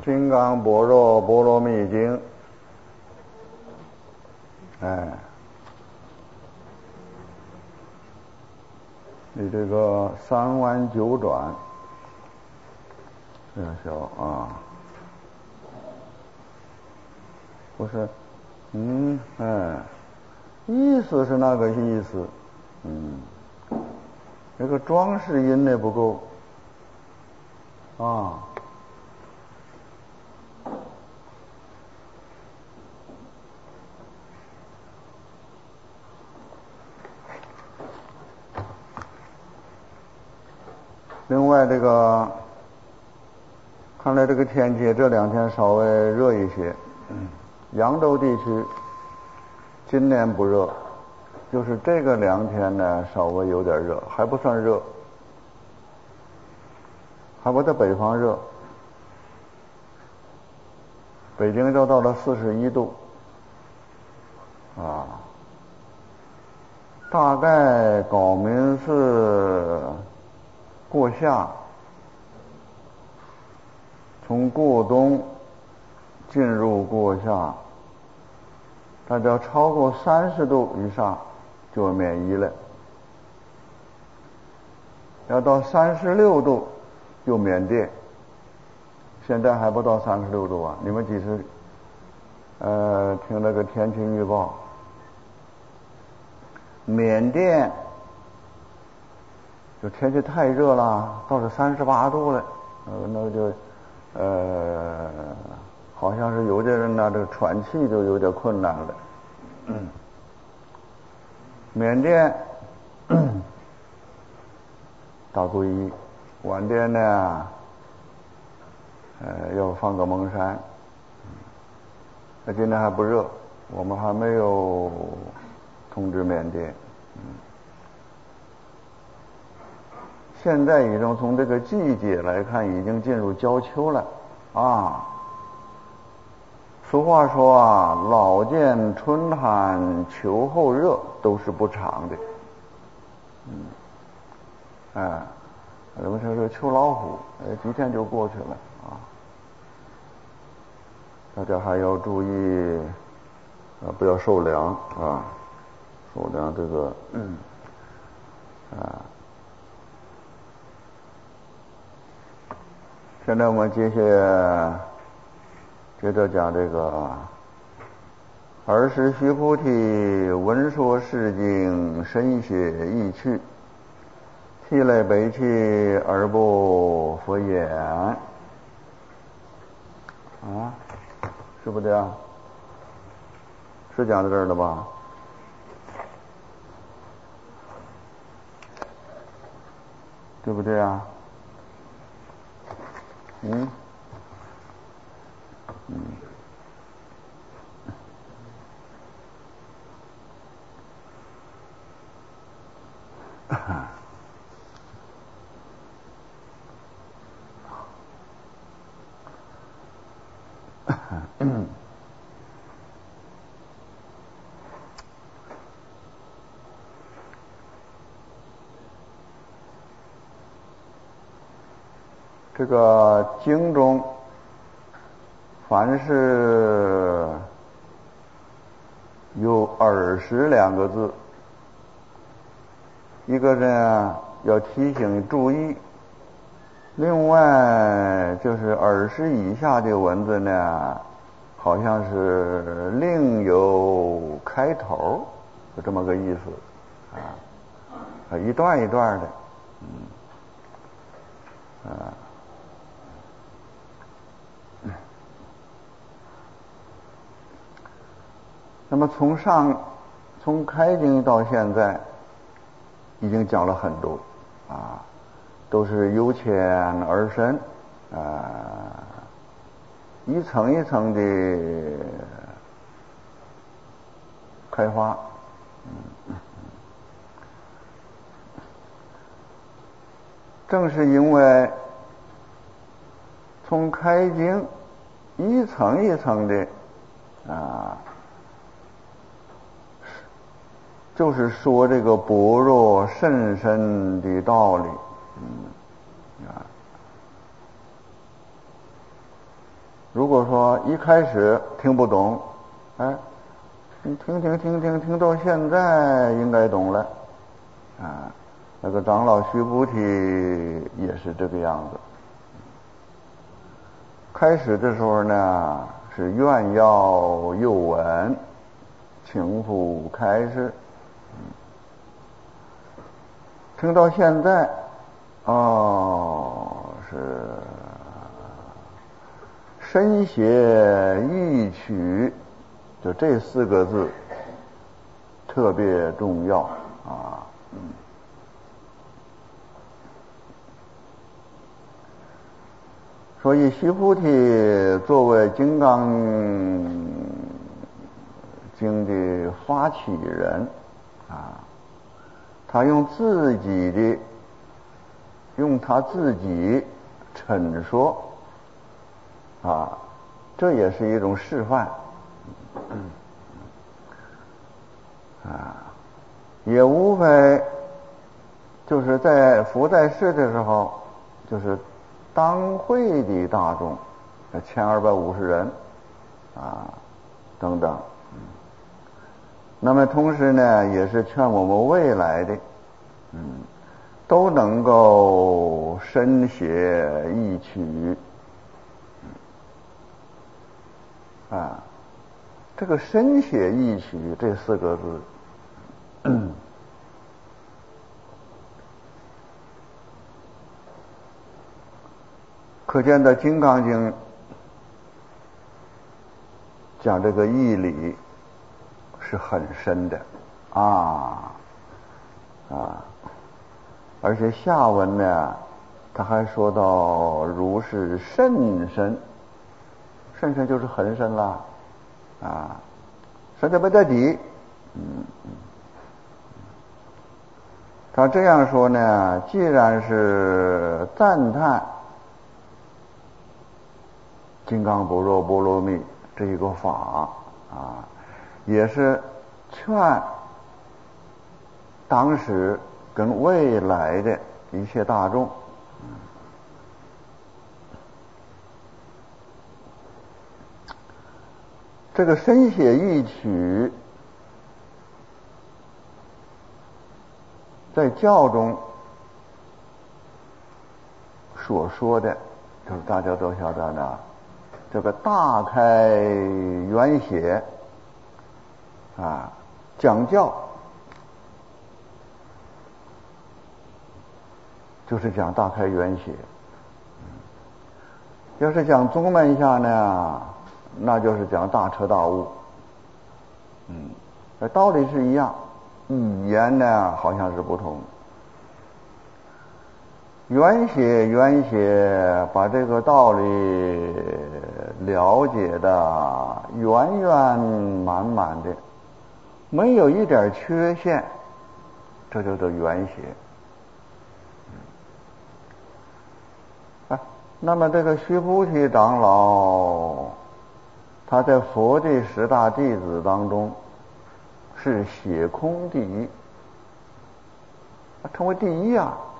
金刚般若波罗蜜经，你这个三弯九转，这样小啊，不是，意思是那个意思，这个装饰音呢不够啊。另外这个看来这个天气这两天稍微热一些，扬州地区今年不热，就是这个2天呢稍微有点热，还不算热，还不在北方热，北京就到了41度啊。大概高明寺过夏，从过冬进入过夏，大家超过30度以上就免疫了，要到36度就缅甸，现在还不到36度啊！你们几时听那个天气预报？缅甸就天气太热了，到了38度了，那就好像是有的人呢，这个喘气就有点困难了。缅甸大注意，晚点呢，要放个蒙山。那今天还不热，我们还没有通知缅甸。现在已经从这个季节来看，已经进入交秋了啊。俗话说啊，老见春寒秋后热，都是不长的。我们说是秋老虎，几天就过去了啊。大家还要注意不要受凉啊，受凉这个现在我们接着讲这个尔时须菩提闻说是经，深写意趣，涕泪悲泣而不复言啊，是不是这样？是讲到这儿了吧？对不对啊？这个经中凡是有尔时2个字，一个呢要提醒注意，另外就是尔时以下的文字呢，好像是另有开头，就这么个意思一段一段的，那么从开经到现在，已经讲了很多都是由浅而深一层一层的开发。正是因为从开经一层一层的就是说这个般若甚深的道理， 如果说一开始听不懂，哎，你听到现在应该懂了啊。那个长老须菩提也是这个样子。开始的时候呢是愿要诱闻，请复开示。听到现在，是深写意取，就这4个字特别重要啊。所以须菩提作为《金刚经》的发起人啊，他用他自己陈说啊，这也是一种示范也无非就是在佛在世的时候，就是当会的大众1250人啊等等。那么同时呢也是劝我们未来的都能够深写意取啊。这个深写意取这4个字可见的《金刚经》讲这个义理是很深的而且下文呢他还说到如是甚深，甚深就是很深了深得不得底。他这样说呢，既然是赞叹金刚不若波罗蜜这一个法也是劝当时跟未来的一切大众这个深写意取在教中所说的，就是大家都晓得呢，这个大开圆写讲教就是讲大开圆写。要是讲宗门下呢，那就是讲大彻大悟。道理是一样，语言呢好像是不同。圆写把这个道理了解的圆圆满满的，没有一点缺陷，这就叫圆写。那么这个须菩提长老，他在佛的10大弟子当中是写空第一，他成为第一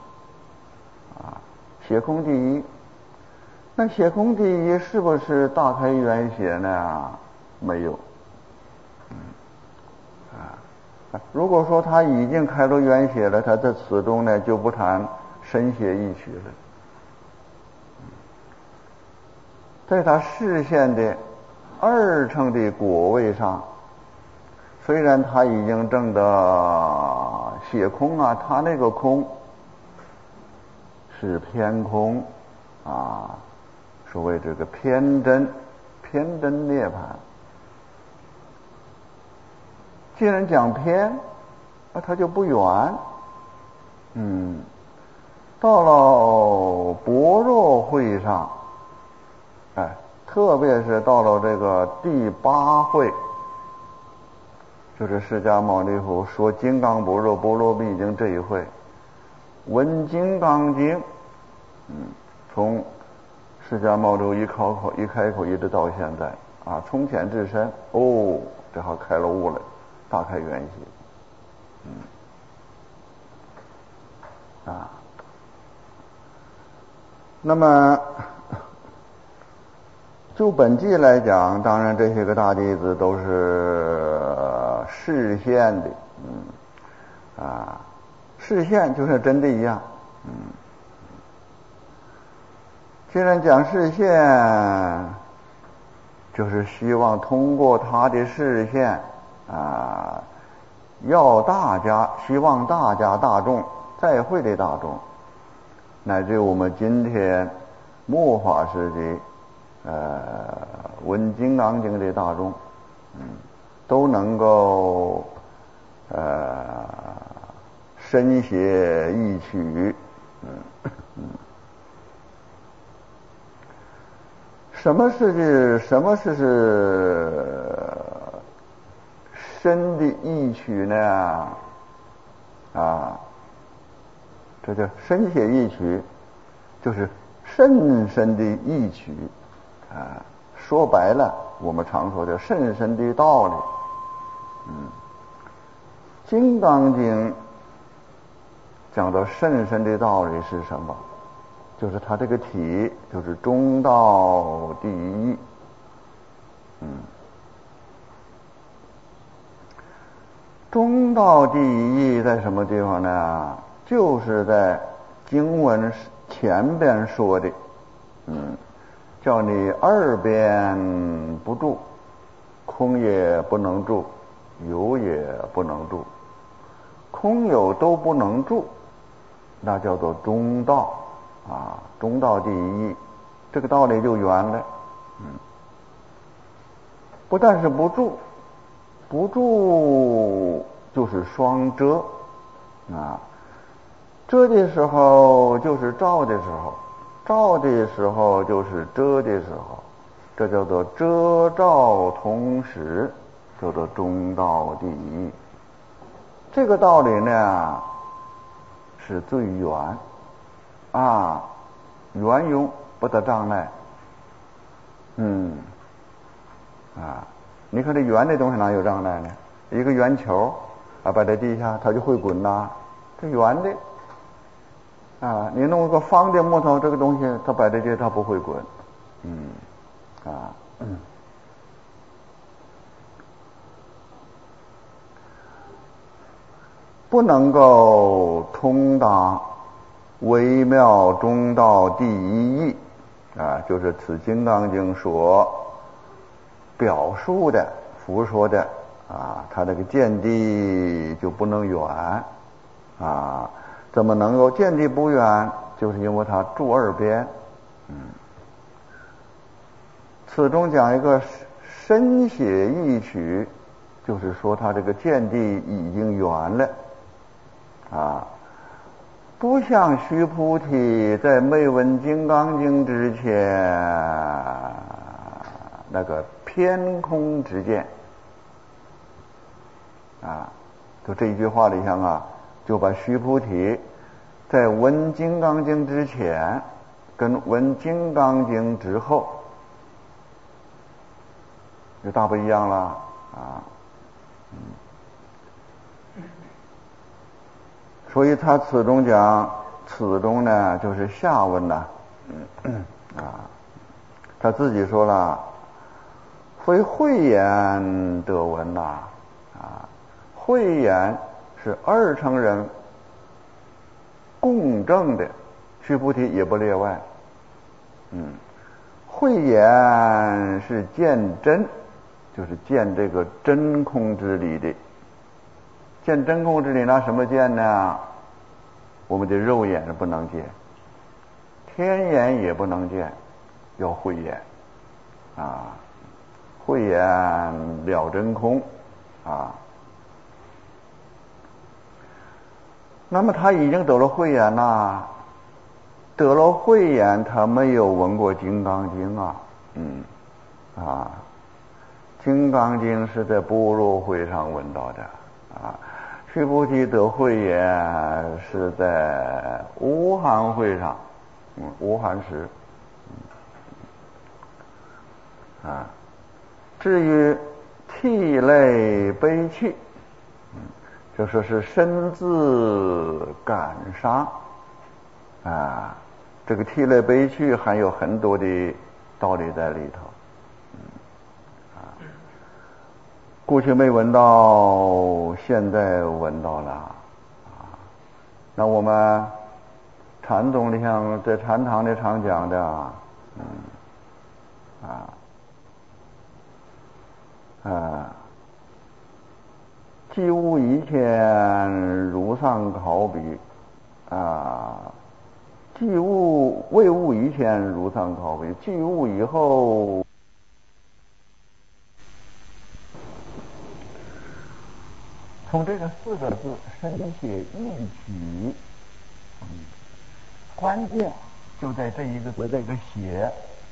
写空第一。那写空第一是不是大开圆写呢？没有。如果说他已经开了圆写了，他在此中呢就不谈深写意取了。在他示现的2乘的果位上，虽然他已经证得写空他那个空是偏空所谓这个偏真涅槃。既然讲偏，他就不远。到了般若会上，特别是到了这个第8会，就是释迦牟尼佛说金刚般若波罗蜜经这一会，闻金刚经，从释迦牟尼一开口一直到现在从浅至深，这还开了悟了，大开圆写。那么就本纪来讲，当然这些个大弟子都是示现的，示现就像真的一样，既然讲示现，就是希望通过他的示现希望大家大众在会的大众，乃至我们今天末法时的闻金刚经的大众，都能够深写义取，什么是深的义取呢？这叫深写义取，就是甚深的义取说白了，我们常说的甚深的道理。金刚经讲到甚深的道理是什么？就是它这个体就是中道第一义。中道第一义在什么地方呢？就是在经文前边说的，叫你二边不住，空也不能住，有也不能住，空有都不能住，那叫做中道中道第一义，这个道理就圆了。不但是不住，不住就是双遮遮的时候就是照的时候，照的时候就是遮的时候，这叫做遮照同时，叫做中道第一。这个道理呢是最圆圆融不得障碍。你看这圆的东西哪有障碍呢？一个圆球摆在地下它就会滚这圆的你弄个方的木头，这个东西它摆在这它不会滚。不能够通达微妙中道第一义就是此金刚经所表述的佛说的它这个见地就不能远怎么能够见地不远？就是因为它住二边。此中讲一个深写义取，就是说它这个见地已经圆了不像须菩提在没闻金刚经之前那个偏空之见就这一句话里向就把须菩提在闻金刚经之前跟闻金刚经之后就大不一样了所以他此中讲，此中呢就是下文他自己说了，非慧眼得闻慧眼是二乘人共证的，须菩提也不例外。慧眼是见真，就是见这个真空之理的。见真空之理拿什么见呢？我们的肉眼是不能见，天眼也不能见，要慧眼慧眼了真空那么他已经得了慧眼得了慧眼，他没有闻过金刚经金刚经是在般若会上闻到的须菩提得慧眼是在无含会上无含时至于涕泪悲泣就说是身自感伤这个涕泪悲泣还有很多的道理在里头过去没闻到，现在闻到了啊。那我们禅宗里像在禅堂里常讲的，既悟以前如上考比未悟以前如上考比，既悟以后。从这个四个字深写一体，关键就在这一个字，这个写。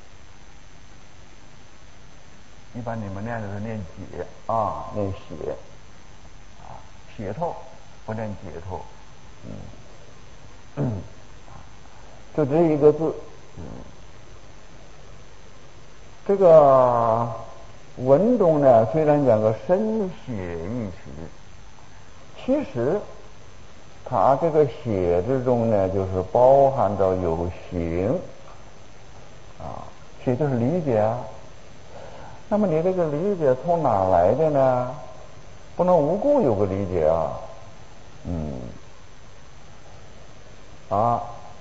一般你们念的是念解啊，念写啊，写透不念解透，就这一个字，这个文中呢，虽然讲个深写一体。其实，它这个写之中呢，就是包含着有形写就是理解啊。那么你这个理解从哪来的呢？不能无故有个理解啊。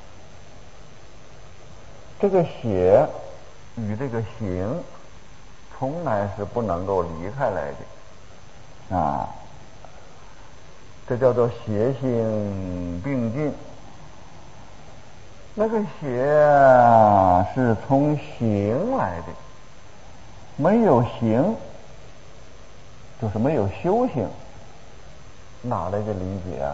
这个写与这个形，从来是不能够离开来的啊。这叫做邪性并进。那个邪是从行来的，没有行就是没有修行，哪来的理解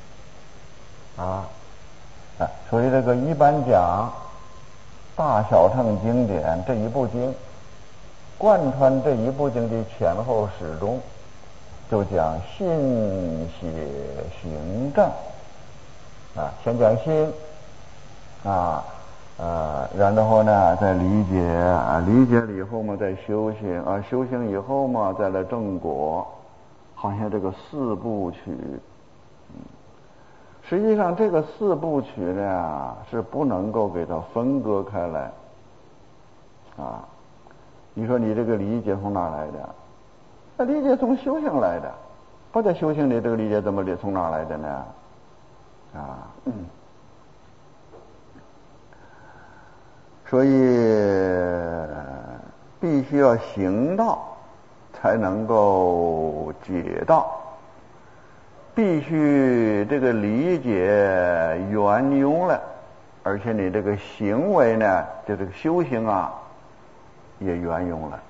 所以这个一般讲大小乘经典这一部经，贯穿这一部经的前后始终，就讲信邪行正先讲心然后呢再理解理解了以后嘛再修行修行以后嘛再来正果，好像这个四部曲。实际上这个四部曲呢是不能够给它分割开来你说你这个理解从哪来的？那理解从修行来的，不在修行里这个理解怎么从哪来的呢？所以必须要行道才能够解道，必须这个理解圆融了，而且你这个行为呢，就这个修行也圆融了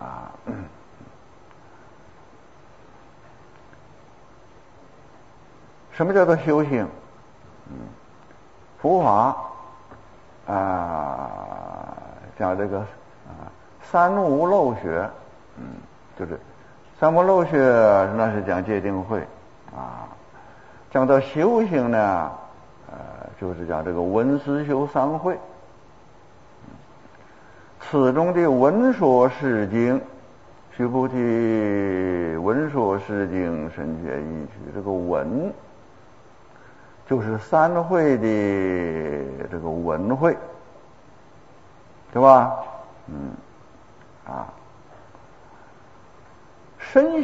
什么叫做修行？佛法讲这个三无漏学，就是三无漏学那是讲戒定慧讲到修行呢就是讲这个闻思修三慧。此中的闻说释经，须菩提闻说释经深觉一曲，这个闻就是三慧的这个闻慧，对吧？深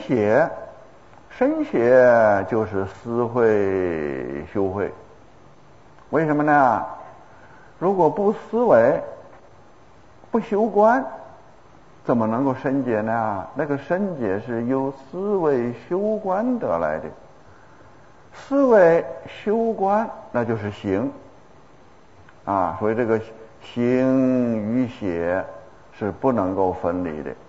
写就是思慧修慧。为什么呢？如果不思维不修观，怎么能够深解呢？那个深解是由思维修观得来的，思维修观那就是行所以这个行与写是不能够分离的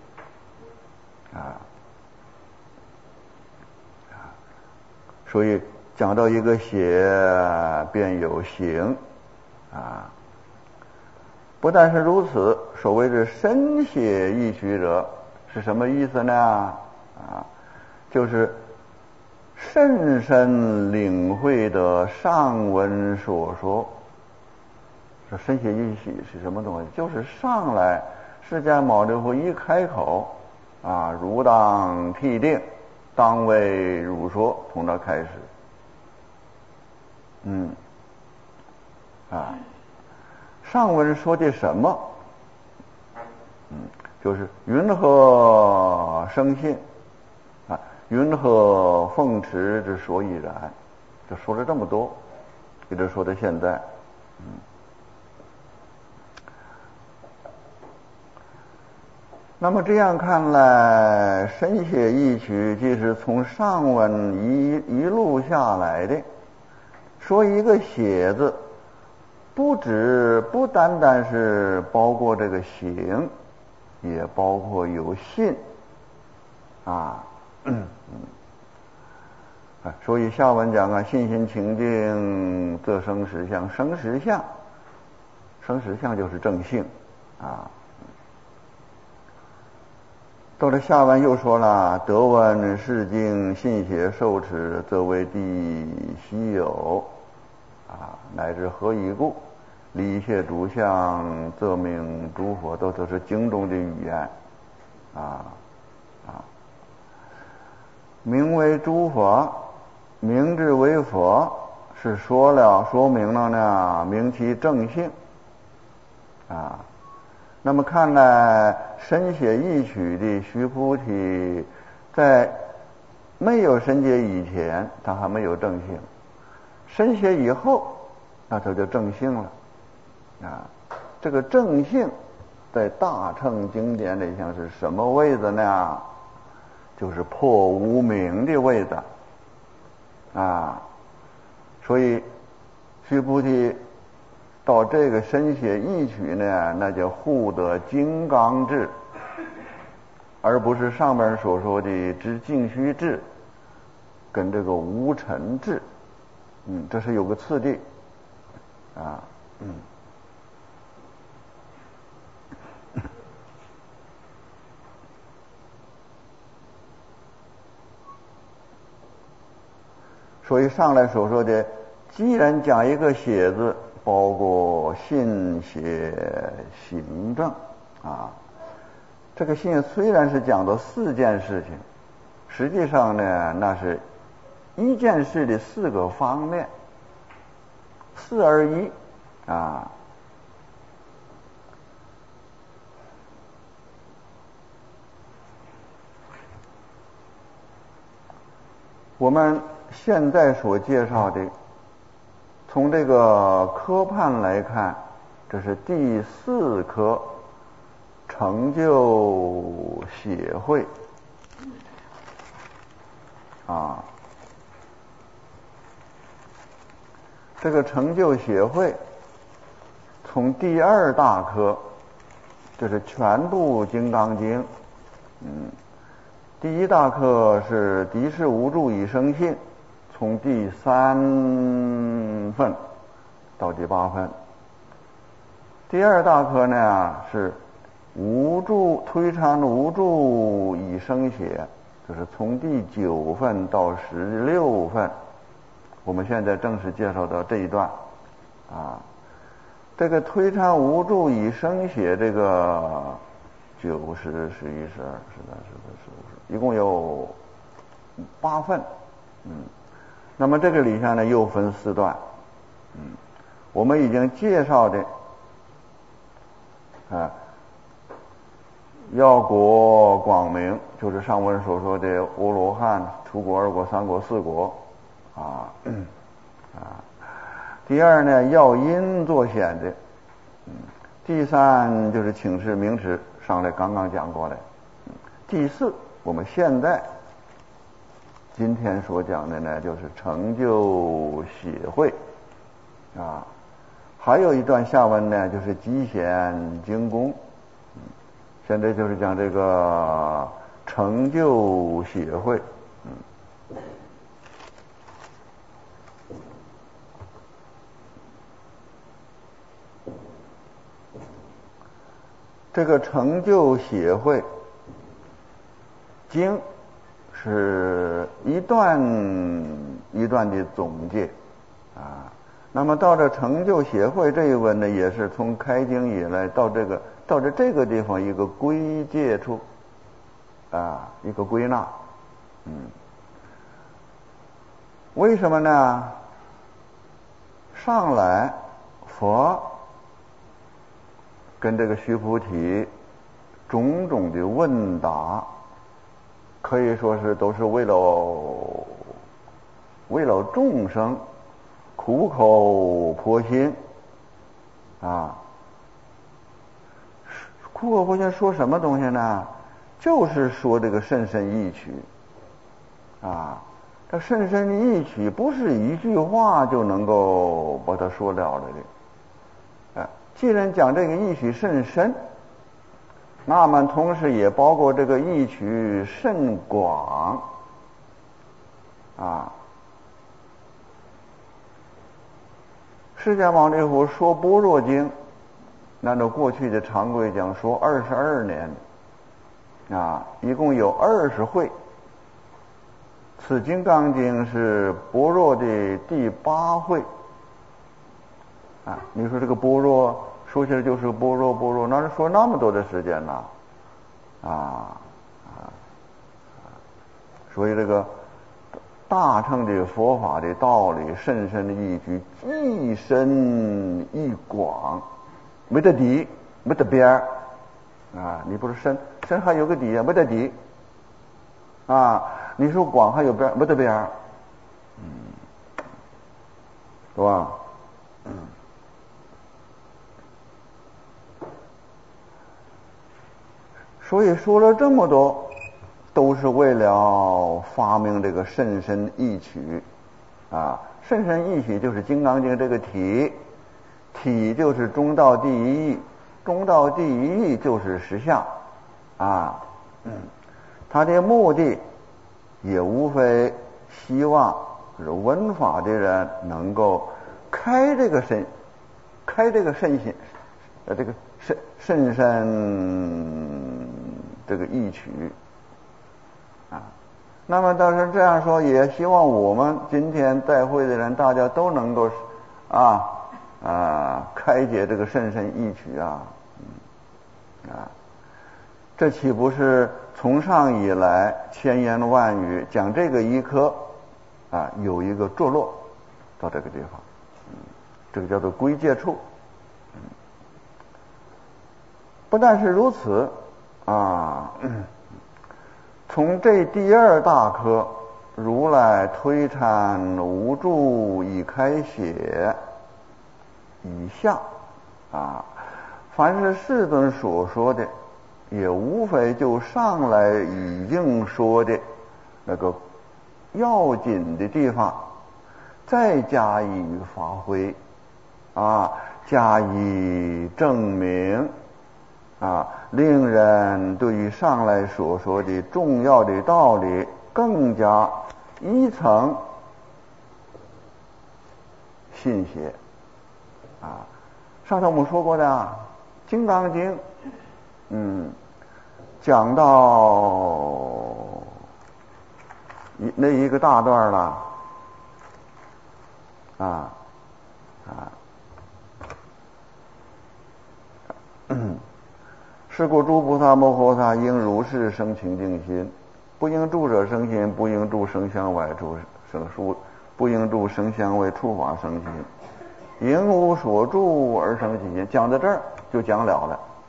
所以讲到一个写便有行不但是如此，所谓的深写易学者是什么意思呢？就是深深领会的上文所说。这深写易学是什么东西？就是上来释迦牟尼佛一开口如当谛定，当为汝说，从这开始上文说的什么？就是云何生信云何凤池之所以然？就说了这么多，一直说到现在。那么这样看来，深写一曲即是从上文一路下来的。说一个写字，不单单是包括这个形，也包括有信啊。所以下文讲啊，信心清净则生实相，生实相就是正性啊。到了下文又说了，得闻是经信写受持，则为地稀有啊，乃至何以故？离谢诸相，则名诸佛，都是经中的语言啊。名为诸佛，名之为佛，是说明了呢，明其正性啊。那么看来深写一曲的须菩提，在没有深写以前，他还没有正性；深写以后，那他就正性了啊。这个正性在大乘经典里像是什么位置呢？就是破无明的位置啊。所以须菩提到这个深写一曲呢，那叫护得金刚智，而不是上面所说的知净虚智跟这个无尘智。这是有个次第啊。所以上来所说的，既然讲一个写字，包括信写行证啊，这个信虽然是讲的4件事情，实际上呢，那是一件事的4个方面，4而1啊。我们现在所介绍的，从这个科判来看，这是第4科成就写会啊。这个成就写会从第2大科，就是全部金刚经，第1大课是敌视无助以生信，从第3分到第8分。第2大课呢是推参无助以生写，就是从第9分到16分。我们现在正式介绍到这一段啊。这个推参无助以生写，这个9、10、11、12、13、14、15，一共有8份。那么这个里下呢又分4段。我们已经介绍的要果广明，就是上文所说的阿罗汉、初果、2果、3果、4果啊。第2呢要因作显的。第3就是请示名词，上来刚刚讲过来。第4，我们现在今天所讲的呢，就是成就写会啊。还有一段下文呢，就是极显精功。现在就是讲这个成就写会。这个成就写会经是一段一段的总结啊。那么到这成就写会这一文呢，也是从开经以来到这个地方一个归结处啊，一个归纳。为什么呢？上来佛跟这个须菩提种种的问答可以说是都是为了众生苦口婆心啊。苦口婆心说什么东西呢？就是说这个甚深义曲啊。这甚深义曲不是一句话就能够把它说了的。既然讲这个义曲甚深，那么同时也包括这个义曲甚广啊。释迦牟尼佛说般若经，按照过去的常规讲说22年啊，一共有20会。此金刚经是般若的第8会啊。你说这个般若说起来就是般若，哪是说那么多的时间呢？所以这个大乘的佛法的道理甚深的义举，既深亦广，没得底，没得边儿啊。你不是深还有个底啊，没得底啊。你说广还有边儿，没得边儿，是吧？所以说了这么多，都是为了发明这个甚深义曲啊。甚深义曲就是《金刚经》这个体就是中道第一义，中道第一义就是实相啊。它的目的也无非希望就是闻法的人能够开这个身心，这个甚深这个义曲啊。那么倒是这样说，也希望我们今天在会的人，大家都能够开解这个甚深义曲啊。这岂不是从上以来千言万语讲这个一科啊，有一个着落到这个地方，这个叫做归界处。不但是如此啊，从这第2大科如来推阐无著以开显以下啊，凡是世尊所说的，也无非就上来已经说的那个要紧的地方，再加以发挥啊，加以证明啊，令人对于上来所说的重要的道理更加一层信邪啊。上次我们说过的《金刚经》，讲到那一个大段了是故诸菩萨摩诃萨应如是生清净心，不应住者生心，不应住声香外处生书，不应住声香味触法生心，应无所住而生其心。讲到这儿就讲了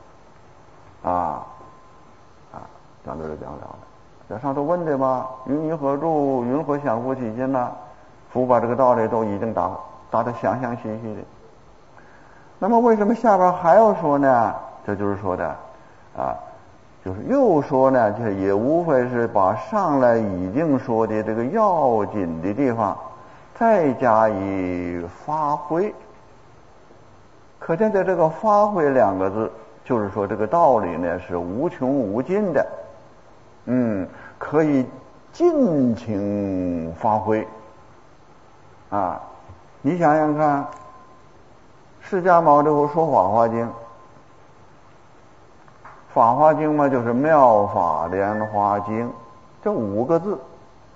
讲到这讲了。这上头问的嘛，云于何住，云何降伏其心呢？佛把这个道理都已经答得详详细细的。那么为什么下边还要说呢？这就是说的就是又说呢，这也无非是把上来已经说的这个要紧的地方再加以发挥。可见在这个发挥2个字，就是说这个道理呢是无穷无尽的，可以尽情发挥你想想看，释迦牟尼佛说法华经，法华经嘛，就是妙法莲华经，这5个字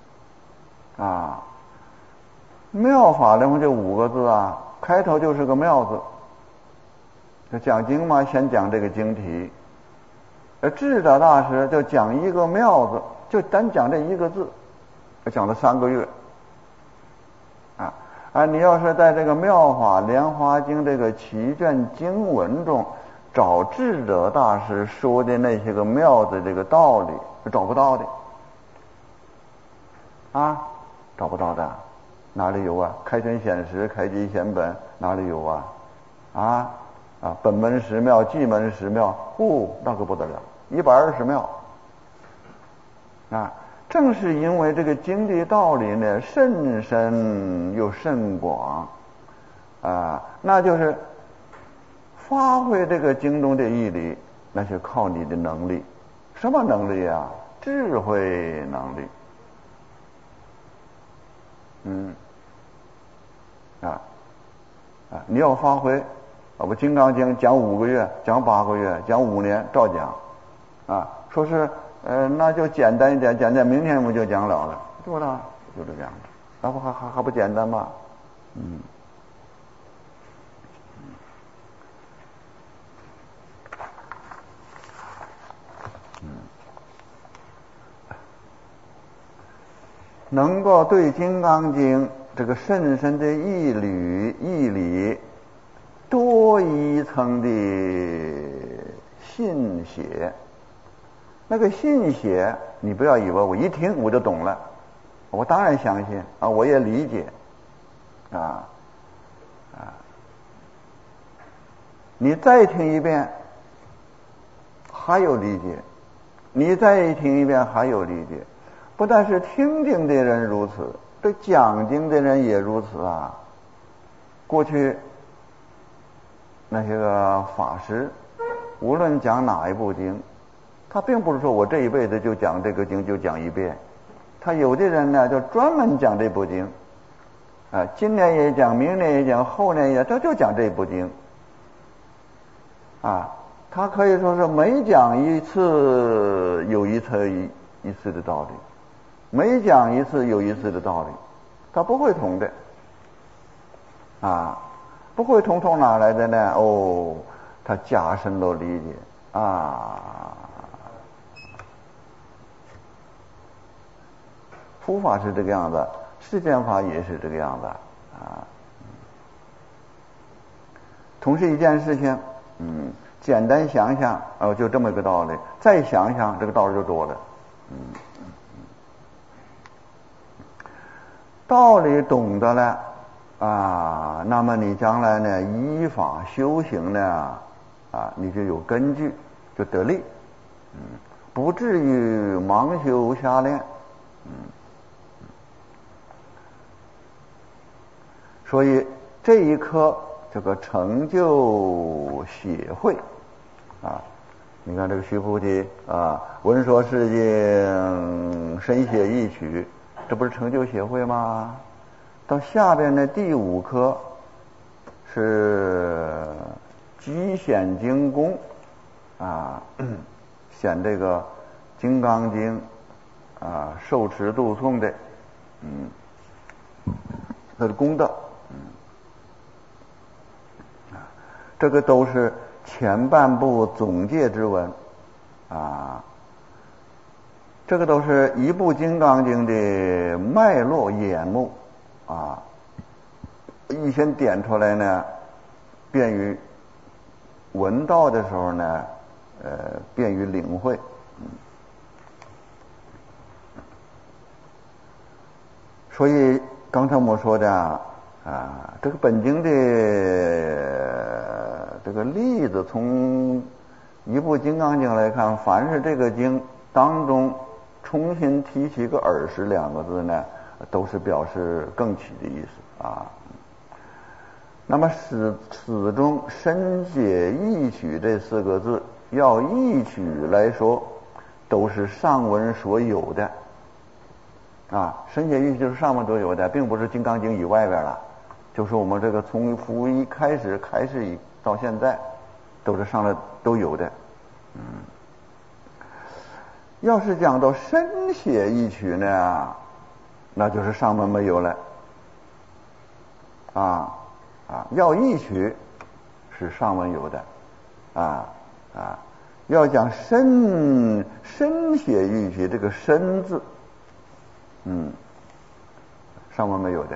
妙法莲华这5个字开头就是个妙字。这讲经嘛，先讲这个经题，智者大师就讲一个妙字，就单讲这1个字，讲了3个月你要是在这个妙法莲华经这个7卷经文中找智者大师说的那些个妙的这个道理，找不到的啊，找不到的，哪里有啊？开sơn显实，开机显本，哪里有啊？本门10妙，寂门10妙，那个不得了，120妙啊！正是因为这个经的道理呢，甚深又甚广啊，那就是发挥这个经中的义理，那就靠你的能力。什么能力啊？智慧能力。你要发挥，我《金刚经》讲5个月，讲8个月，讲5年，照讲说是那就简单一点，简单，明天我们就讲了，对不对？就这个样子，那不还不简单吗？能够对《金刚经》这个甚深的义理多一层的信解。那个信解，你不要以为我一听我就懂了，我当然相信我也理解你再听一遍还有理解，你再听一遍还有理解。不但是听经的人如此，对讲经的人也如此啊。过去那些个法师，无论讲哪一部经，他并不是说我这一辈子就讲这个经就讲一遍，他有的人呢就专门讲这部经今年也讲，明年也讲，后年也这就讲这部经他可以说是每讲一次有一次的道理，每讲一次有一次的道理，他不会通的不会通，从哪来的呢？他加深了理解佛法是这个样子，世间法也是这个样子同是一件事情简单想想就这么一个道理，再想想这个道理就多了道理懂得了那么你将来呢依法修行呢你就有根据，就得力不至于盲修瞎练所以这一科这个成就协会你看这个须菩提闻说世经，深写义取，这不是成就协会吗？到下边的第5科是积显精功显这个金刚经受持读诵的它的功德这个都是前半部总结之文这个都是一部金刚经的脉络眼目一先点出来呢，便于闻道的时候呢便于领会所以刚才我说的这个本经的这个例子，从一部金刚经来看，凡是这个经当中重新提起个耳识2个字呢，都是表示更起的意思那么此中深解义取这4个字，要义取来说，都是上文所有的深解义取就是上文都有的，并不是金刚经以外边了。就是我们这个从佛一开始到现在，都是上来都有的要是讲到深写义取呢，那就是上文没有了要义取是上文有的要讲深写义取，这个深字上文没有的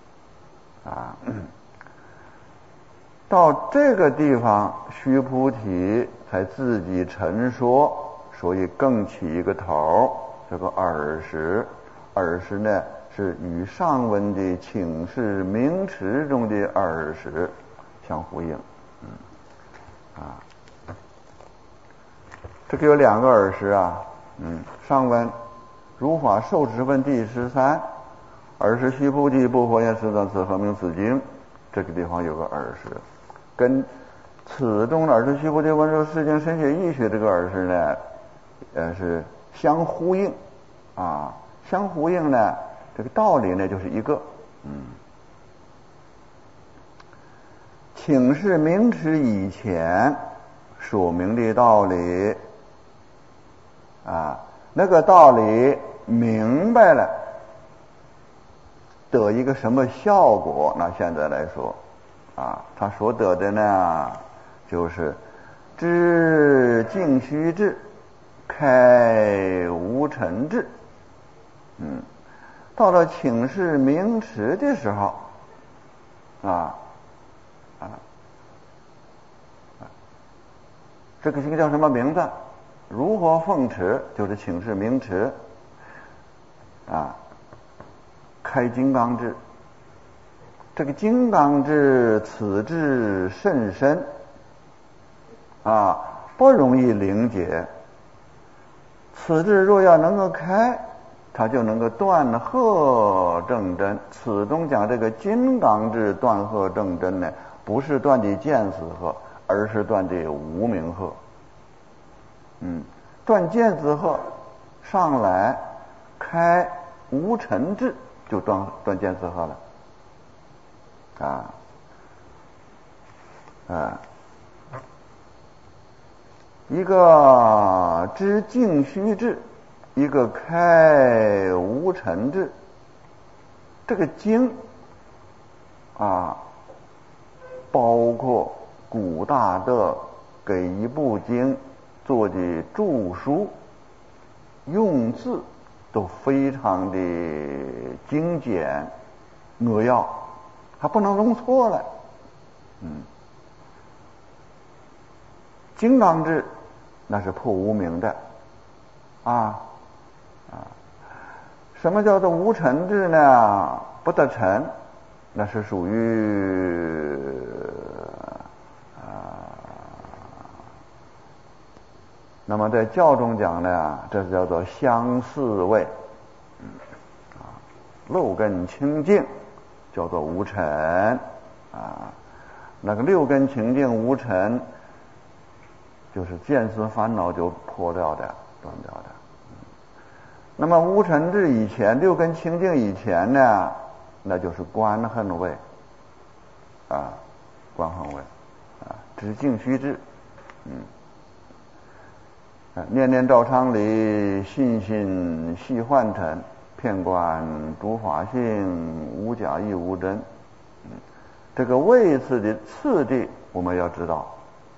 到这个地方须菩提才自己陈说，所以更起一个头，这个耳识耳识呢是与上文的请示名词中的耳识相呼应。这个有2个耳识啊。上文如法受持分第13，耳识须菩提不佛言实在此何名此经，这个地方有个耳识，跟此中耳识须菩提闻说世经深显义学这个耳识呢是相呼应啊。相呼应呢，这个道理呢就是一个。请示名词以前说明的道理啊，那个道理明白了，得一个什么效果？那现在来说啊，他所得的呢，就是知净虚智，开无尘智。到了请示名词的时候这个经叫什么名字？如何奉持，就是请示名词开金刚智。这个金刚智此智甚深不容易理解。此智若要能够开，它就能够断惑正真。此中讲这个金刚智断惑正真呢，不是断的见思惑，而是断的无明惑。断见思惑上来开无尘智，就断见思惑了一个知净虚智，一个开无尘智。这个经包括古大德给一部经做的注疏，用字都非常的精简扼要，还不能弄错了。金刚智那是破无明的什么叫做无尘智呢？不得尘，那是属于那么在教中讲呢，这是叫做相似位六根清净叫做无尘那个六根清净无尘，就是见思烦恼就破掉的、断掉的。那么无尘智以前，六根清净以前呢，那就是观恨位观恨位知净虚智。念念照常理，信信系幻尘，遍观诸法性，无假亦无真。这个位次的次第我们要知道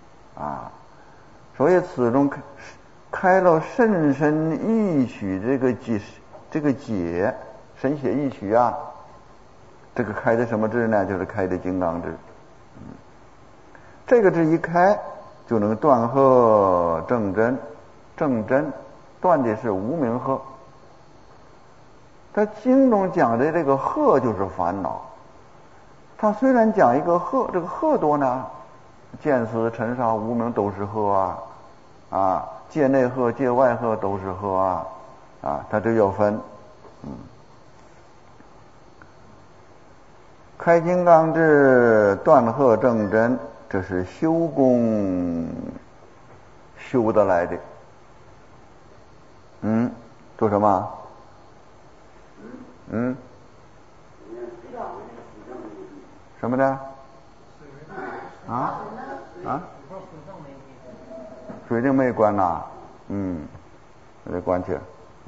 所以此中开了甚深义趣这个解深显义趣这个开的什么智呢？就是开的金刚智。这个智一开就能断惑正真。正真断的是无明惑。在经中讲的这个惑就是烦恼。他虽然讲一个惑，这个惑多呢，见思尘沙无明都是惑界内惑界外惑都是惑他这要分。开金刚智断惑正真，这是修功修得来的。做什么？什么的？水晶没关呐。得关去。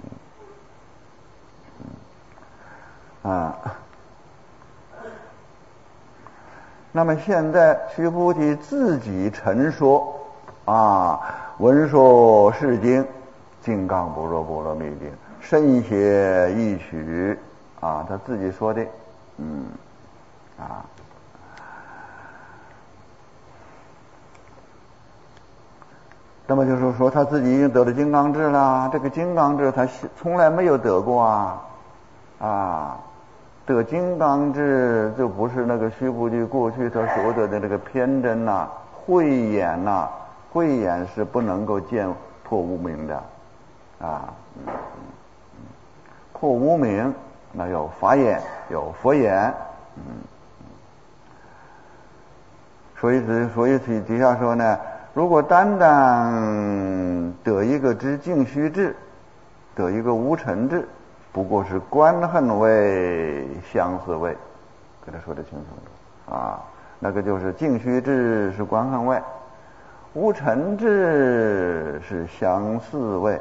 那么现在须菩提自己陈说闻说是经金刚般若波罗蜜经深显义趣他自己说的。那么就是说他自己已经得了金刚智了。这个金刚智他从来没有得过啊，得金刚智就不是那个须菩提过去他所得的那个偏真呐、慧眼呐、慧眼是不能够见破无明的啊。破无明那有法眼，有佛眼。所以底下说呢，如果单单得一个知净虚智，得一个无尘智，不过是观恨位、相似位，给他说得清楚啊。那个就是净虚智是观恨位，无尘智是相似位。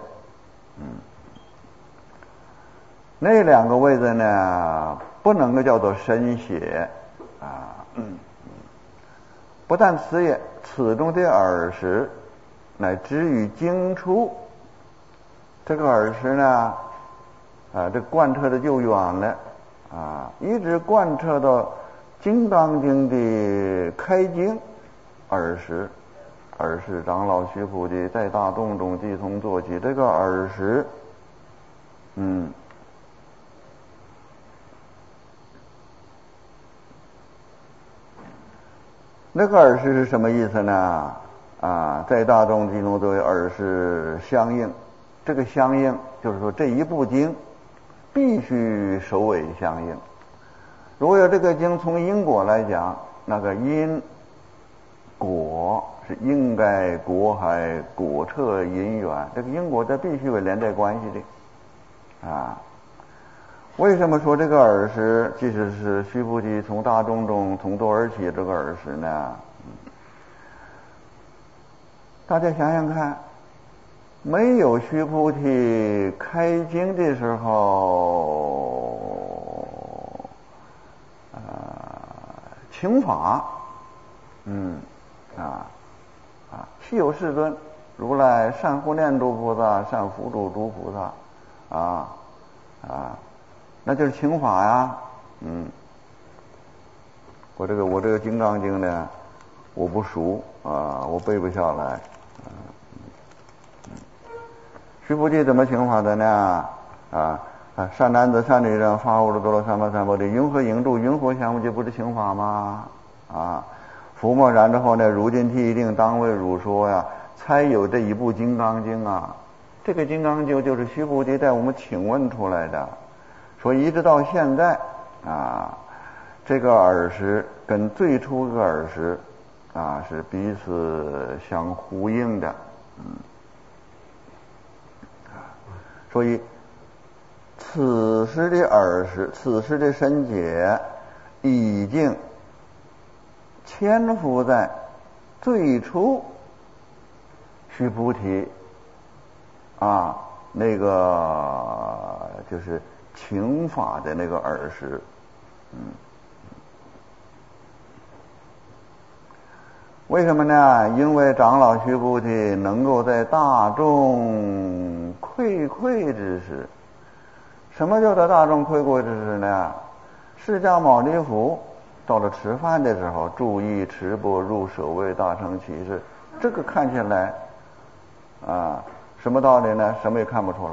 那两个位置呢，不能够叫做深显啊。不但此也，此中的耳识乃至于经出，这个耳识呢，这贯彻的就远了啊，一直贯彻到《金刚经》的开经耳识。耳识长老须菩提在大众中即从做起，这个耳识，那个耳识是什么意思呢？在大众经中作为耳识相应，这个相应就是说这一部经必须首尾相应。如果有这个经从因果来讲，那个因果是应该果海果彻因缘，这个因果这必须有连带关系的啊。为什么说这个耳识即使是须菩提从大众中从多而起这个耳识呢？大家想想看，没有须菩提开经的时候，请法，稀有世尊，如来善护念诸菩萨，善辅助诸菩萨，那就是请法呀。我这个金刚经呢，我不熟我背不下来。须菩提怎么请法的呢？善男子善女人，发无多罗三藐三菩提，云何应住？云何降伏？这不是请法吗？伏默然之后呢，如今谛定当为汝说呀，才有这一部金刚经啊。这个金刚经就是须菩提带我们请问出来的。所以一直到现在这个耳识跟最初个耳识是彼此相呼应的。所以此时的耳识，此时的深解已经潜伏在最初须菩提那个就是请法的那个耳识。为什么呢？因为长老须菩提能够在大众聩聩之时。什么叫做大众聩聩之时呢？释迦牟尼佛到了吃饭的时候，注意持钵入舍卫，大乘其事，这个看起来什么道理呢？什么也看不出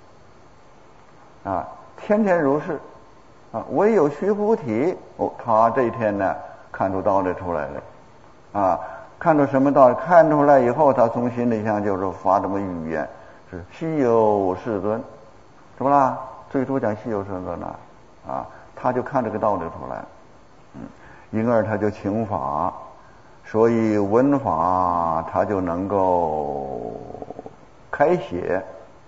来天天如是唯有须菩提他这一天呢看出道理出来了看出什么道理？看出来以后，他从心里想就是发这么语言，是稀有世尊，是不啦？最初讲稀有世尊他就看这个道理出来，因而他就请法，所以闻法他就能够开显。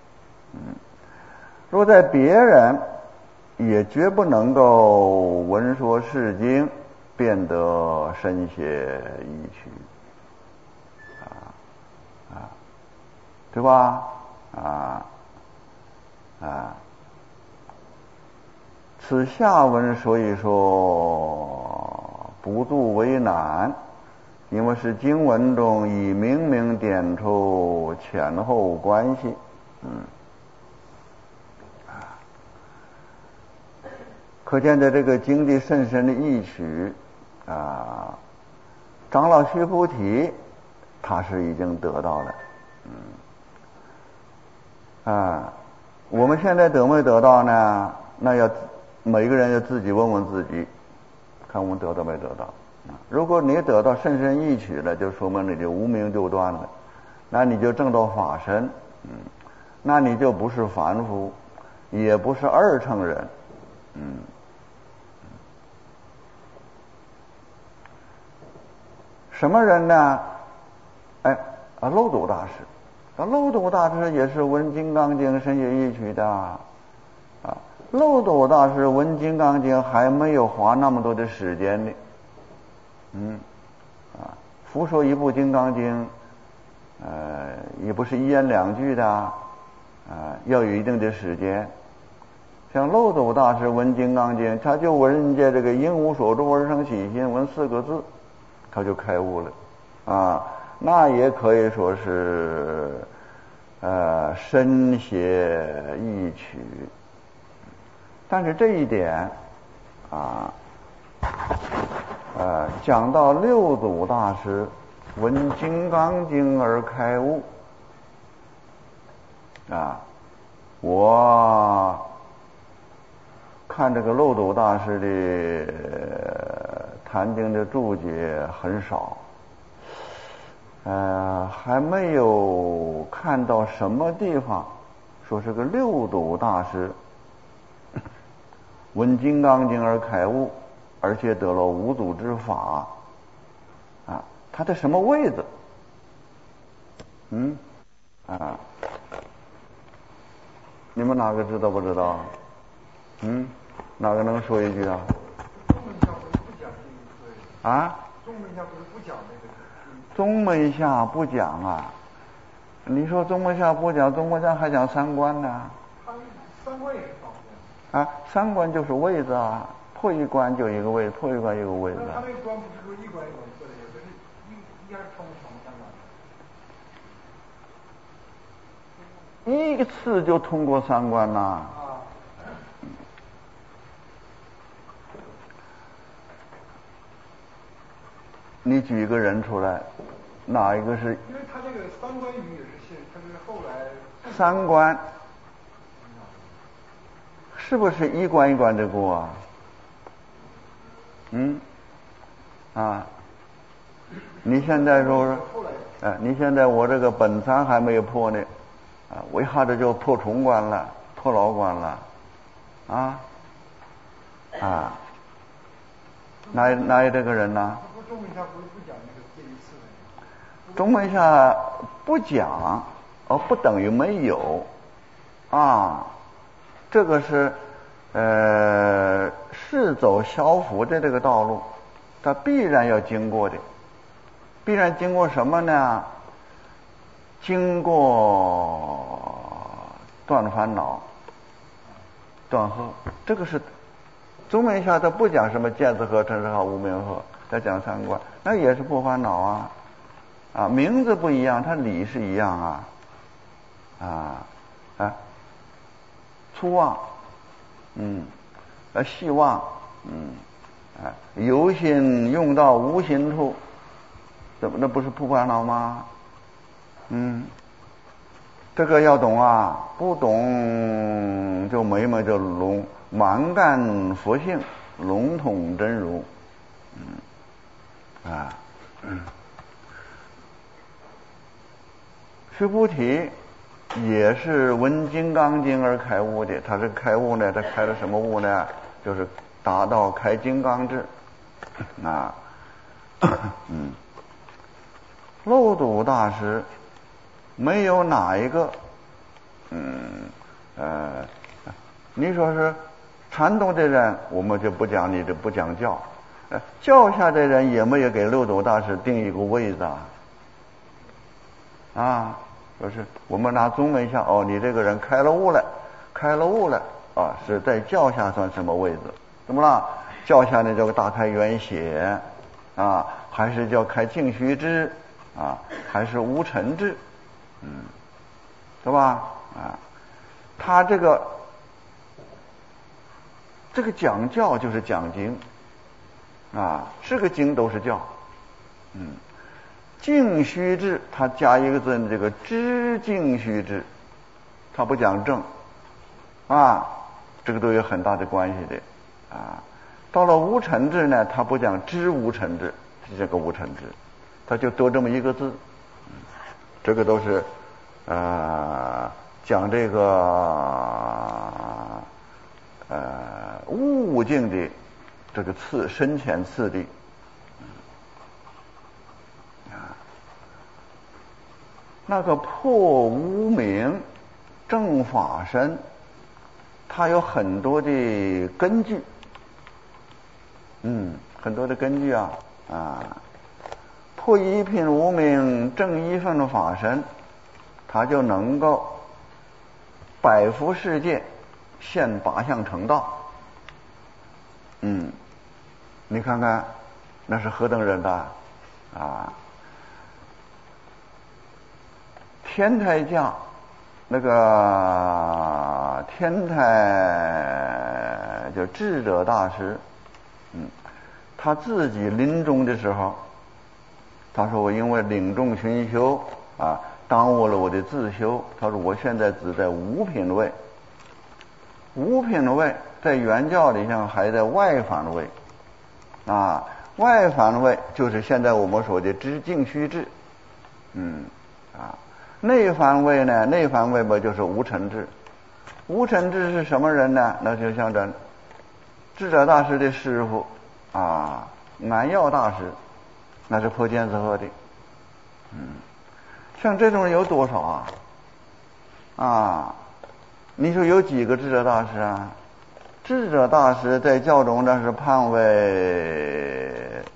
如果在别人也绝不能够闻说是经变得深显易趣对吧？此下文所以说不足为难，因为是经文中已明明点出前后关系。可见的这个经的甚深的意趣长老须菩提他是已经得到了。我们现在得没得到呢？ 那要每个人要自己问问自己，看我们得到没得到。如果你得到甚深义取了，就说明你的无明就断了，那你就证到法身，那你就不是凡夫，也不是二乘人，什么人呢？漏斗大师，漏斗大师也是闻《金刚经》深深义取的漏斗大师闻《金刚经》还没有花那么多的时间呢。佛说一部《金刚经》，也不是一言两句的，要有一定的时间。像漏斗大师闻《金刚经》，他就闻人家这个应无所住而生起心，闻4个字，他就开悟了那也可以说是深显易取。但是这一点讲到六祖大师闻《金刚经》而开悟我看这个漏斗大师的坛经的注解很少，还没有看到什么地方说是个六斗大师闻《金刚经》而开悟，而且得了五祖之法他在什么位置？你们哪个知道不知道？哪个能说一句啊？ 宗门下不是不讲那个？ 宗门下不讲你说宗门下不讲，宗门下还讲三观呢？ 三观也是方面三观就是位子破一关就一个位，破一关一个位子。 他那个关不是说一关一关破的，有的是一下通三关。 一次就通过三关呐。你举一个人出来，哪一个是？ 因为他这个三关语也是信，他是后来。 三关是不是一关一关的过你现在说你现在我这个本三还没有破呢我一下子就破重关了，破牢关了哪有这个人呢？ 宗门下不是不讲那个这一次的？ 宗门下不讲不等于没有这个是是走消福的这个道路，它必然要经过的。必然经过什么呢？经过断烦恼、断惑。这个是宗门下他不讲什么见思合、尘世好、无明合，他讲三观，那也是破烦恼名字不一样，它理是一样粗妄细妄有心用到无心处，怎么那不是破烦恼吗？这个要懂不懂就没就聋，蛮干佛性，笼统真如须菩提也是闻《金刚经》而开悟的，他这开悟呢，他开了什么悟呢？就是达到开金刚智漏斗大师没有哪一个你说是禅宗的人，我们就不讲，你这不讲教教下的人也没有给漏斗大师定一个位子就是我们拿宗门下你这个人开了悟了是在教下算什么位置？怎么了？教下呢叫大开圆显还是叫开净虚智还是无尘智对吧？他这个讲教就是讲经是个经都是教净虚智他加一个字，这个知净虚智他不讲正这个都有很大的关系的啊。到了无尘智呢，他不讲知无尘智，这个无尘智，他就多这么一个字，这个都是讲这个物境的这个深浅次第那个破无明正法身，它有很多的根据，很多的根据啊，破一品无明正一分的法身，它就能够百福世界现八相成道。你看看那是何等人大啊！天台教那个天台就智者大师，他自己临终的时候，他说我因为领众群修耽误了我的自修，他说我现在只在五品位，五品位在原教理上还在外反位外反位就是现在我们说的知净虚智，内反位呢？内反位不就是无尘智？无尘智是什么人呢？那就像这智者大师的师傅南药大师，那是破剑子河的。像这种人有多少你说有几个智者大师啊？智者大师在教中那是判为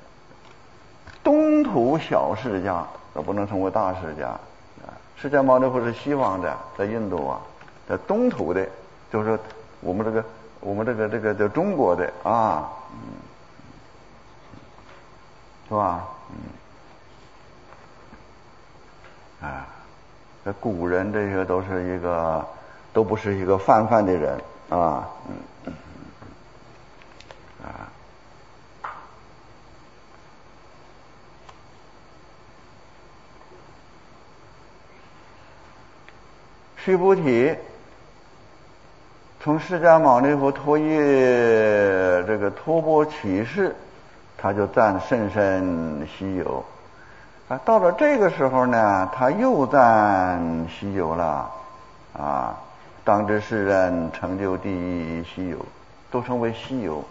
东土小释迦，不能称为大释迦。释迦牟尼佛是西方的，在印度在东土的，就是我们这个中国的是吧？这古人这些都不是一个泛的人须菩提从释迦牟尼佛托谒这个托钵乞示，他就赞甚深稀有到了这个时候呢，他又赞稀有了当知世人成就第一稀有，都称为稀有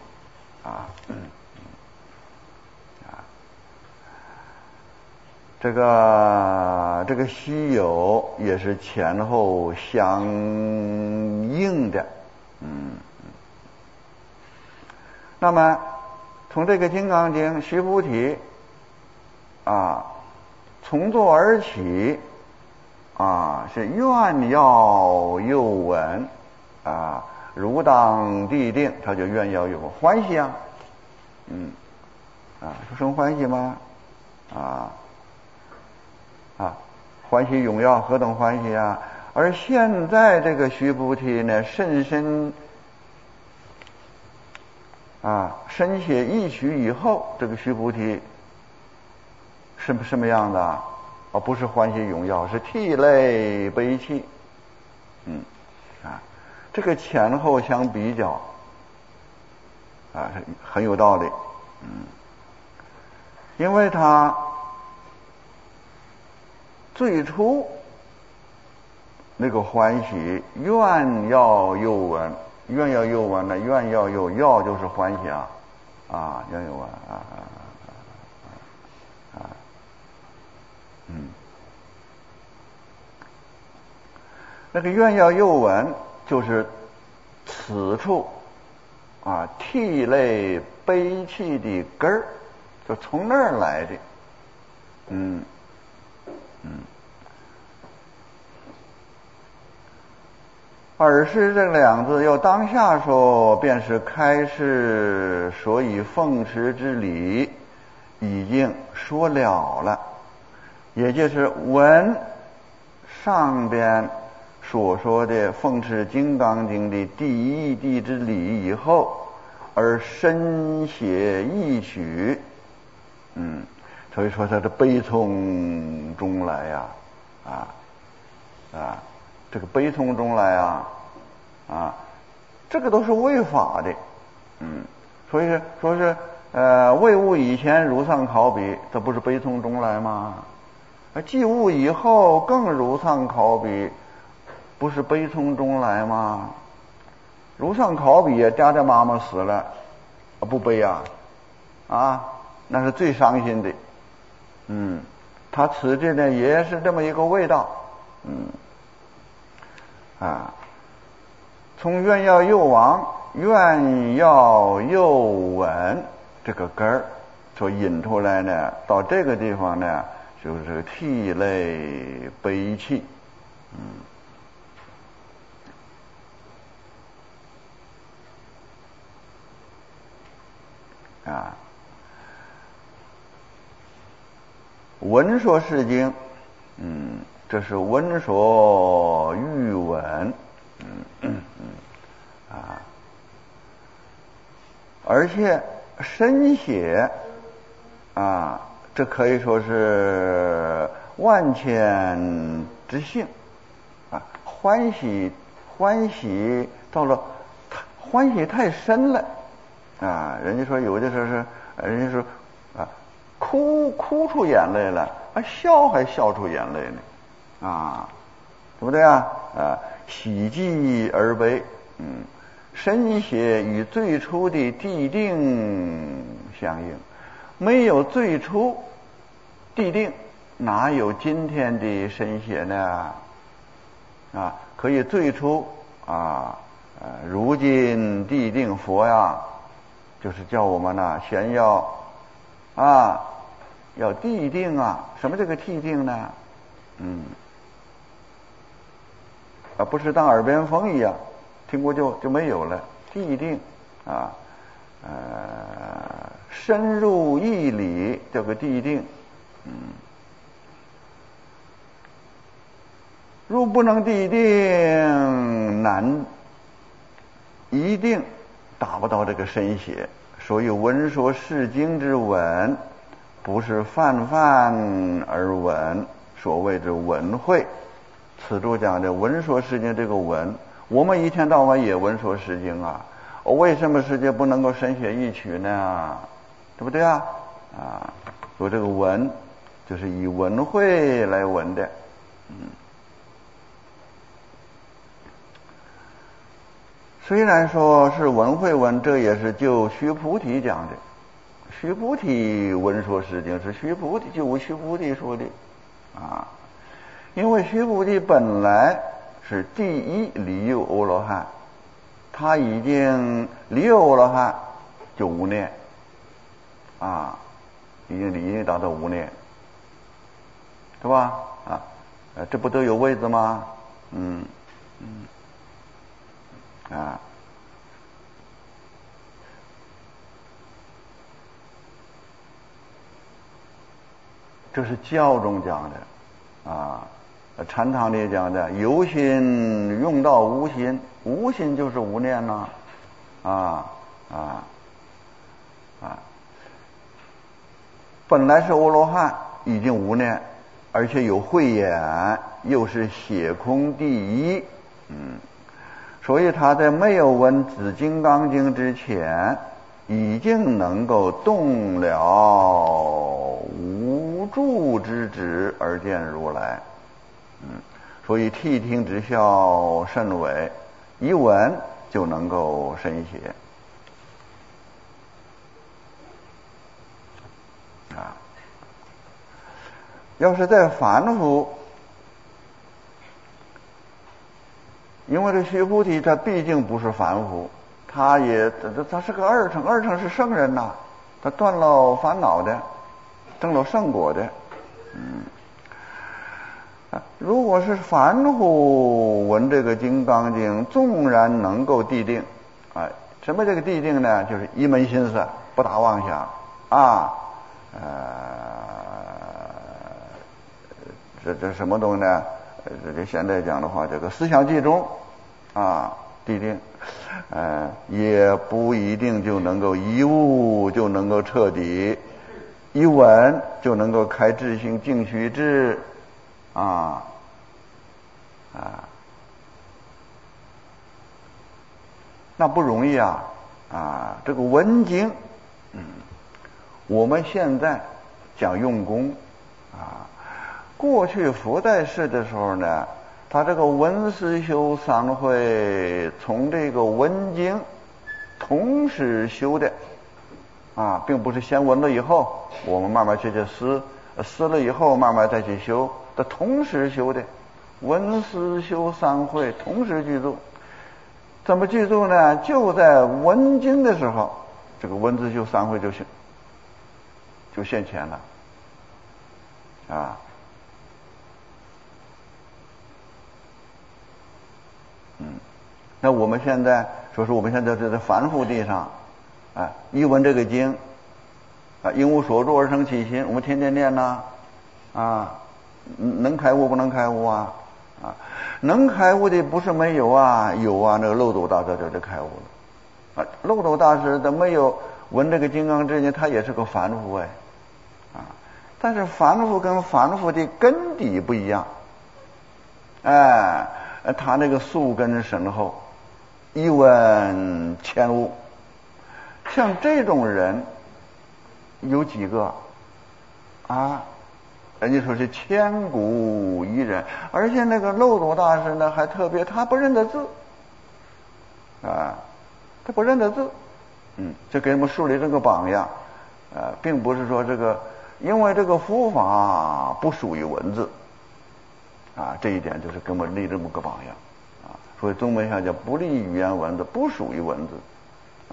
这个稀有也是前后相应的那么从这个金刚经，须菩提从坐而起是愿要又闻如当地定，他就愿要有欢喜说生欢喜吗？欢喜荣耀何等欢喜而现在这个须菩提呢，甚深深血一许以后，这个须菩提是什么样的不是欢喜荣耀，是涕泪悲泣这个前后相比较很有道理因为他最初那个欢喜愿要又闻，愿要又闻呢，愿要又要就是欢喜愿有闻那个愿要又闻就是此处涕泪悲泣的根儿，就从那儿来的尔时这两字又当下说，便是开示所以奉持之理已经说了，也就是闻上边所说的奉持金刚经的第一谛之理以后，而深写一许所以说他的悲从中来这个悲从中来这个都是违法的。所以说是未悟以前如丧考妣，这不是悲从中来吗？既悟以后更如丧考妣，不是悲从中来吗？如丧考妣，家家妈妈死了，不悲啊？那是最伤心的。他此地呢也是这么一个味道。从愿要幼亡，愿要幼稳这个根儿所引出来呢，到这个地方呢，就是涕泪悲泣。闻说是经，这是闻说欲闻，而且深写这可以说是万千之幸欢喜到了欢喜太深了人家说有的时候是人家说哭出眼泪了笑还笑出眼泪呢对不对喜极而悲深写与最初的谛定相应，没有最初谛定，哪有今天的深写呢？可以最初如今谛定佛呀，就是叫我们先要要谛定什么这个谛定呢？不是当耳边风一样，听过就没有了。谛定深入义理，这个谛定。若不能谛定，难一定达不到这个深写。所以闻说是经之闻，不是泛泛而闻，所谓之闻会。此处讲的闻说是经这个闻，我们一天到晚也闻说是经为什么世界不能够深写一曲呢？对不对说这个闻就是以闻会来闻的。虽然说是闻会闻，这也是就须菩提讲的。须菩提闻说是经是须菩提就须菩提说的因为须菩提本来是第一离忧阿罗汉，他已经离忧阿罗汉就无念已经达到无念，对吧？这不都有位子吗？这是教中讲的禅堂里讲的由心用到无心，无心就是无念本来是阿罗汉已经无念，而且有慧眼，又是写空第一所以他在没有闻紫金刚经之前，已经能够动了无住之旨而见如来所以谛听之效甚伟，一闻就能够深写要是在凡夫，因为这须菩提他毕竟不是凡夫，他是个二乘，二乘是圣人他断了烦恼的，证了圣果的如果是凡夫闻这个金刚经，纵然能够谛定什么这个谛定呢？就是一门心思，不打妄想这什么东西呢？这现在讲的话，这个思想集中谛定也不一定就能够一悟就能够彻底，一闻就能够开智性净虚智那不容易啊！这个文经，我们现在讲用功过去佛在世的时候呢，他这个文思修三会从这个文经同时修的并不是先闻了以后我们慢慢去思了以后慢慢再去修的，同时修的。文思修三会同时具足，怎么具足呢？就在闻经的时候，这个文思修三会就现前了那我们现在我们现在在凡夫地上一闻这个经因无所住而生起心，我们天天念能开悟不能开悟能开悟的不是没有有那个漏斗大师就开悟了漏斗大师他没有闻这个金刚智呢，他也是个凡夫但是凡夫跟凡夫的根底不一样他那个宿根深厚，一闻千悟。像这种人有几个人家说是千古一人，而且那个漏斗大师呢还特别，他不认得字他不认得字这给我们树立这个榜样并不是说这个因为这个佛法不属于文字这一点就是给我们立这么个榜样所以中文上叫不立语言文字，不属于文字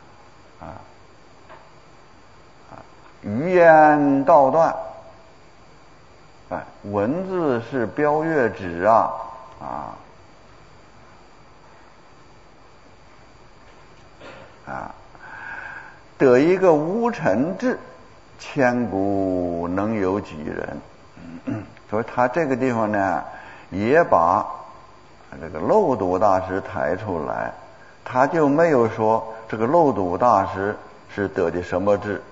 语言道断文字是标月纸得一个无尘智，千古能有几人所以他这个地方呢也把这个漏斗大师抬出来，他就没有说这个漏斗大师是得的什么智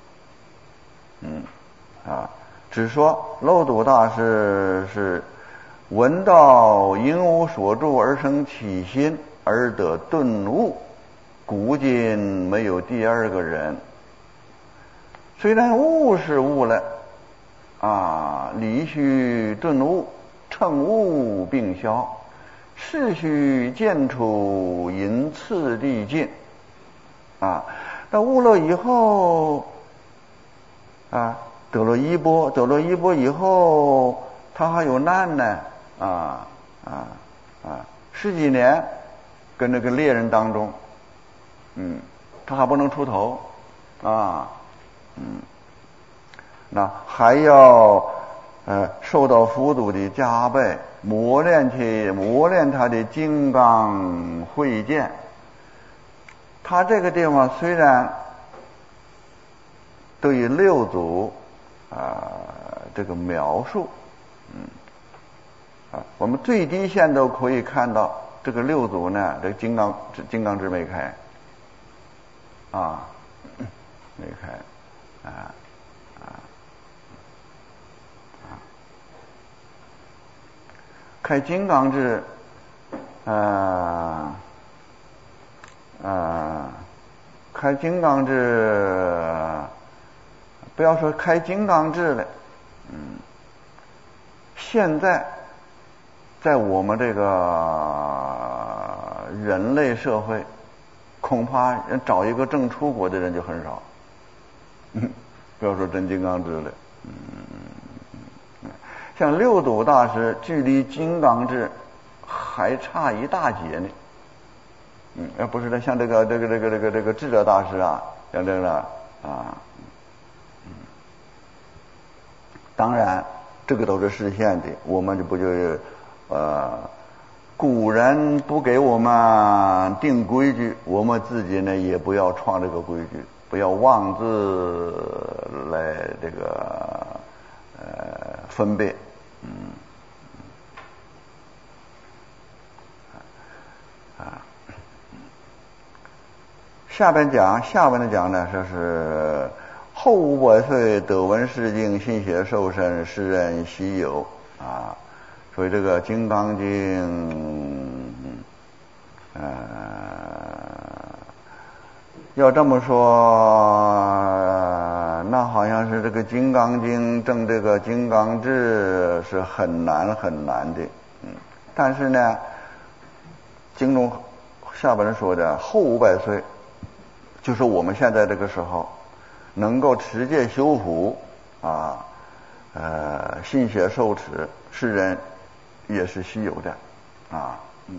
只说漏斗大师是闻到因无所住而生起心而得顿悟，古今没有第二个人。虽然悟是悟了理须顿悟，乘悟并消，事须见处因次第进那悟了以后得了衣钵以后他还有难呢十几年跟那个猎人当中他还不能出头那还要受到佛祖的加倍磨练他的金刚慧见。他这个地方虽然对于六祖这个描述我们最低限都可以看到这个六祖呢这个金刚智没开没开开金刚智开金刚智不要说开金刚智了现在在我们这个人类社会恐怕找一个正出国的人就很少不要说真金刚智了像六祖大师距离金刚智还差一大截呢不是的，像这个智者大师像这个当然这个都是实现的，我们就不古人不给我们定规矩，我们自己呢也不要创这个规矩，不要妄自来这个分别下文的讲呢，说是后500岁得闻是经，心血受身，世人稀有所以这个《金刚经》 要这么说，那好像是这个《金刚经》证这个金刚智是很难很难的。但是呢，经中下边说的后500岁，就是我们现在这个时候能够持戒修福啊，信学受持，世人也是稀有的啊，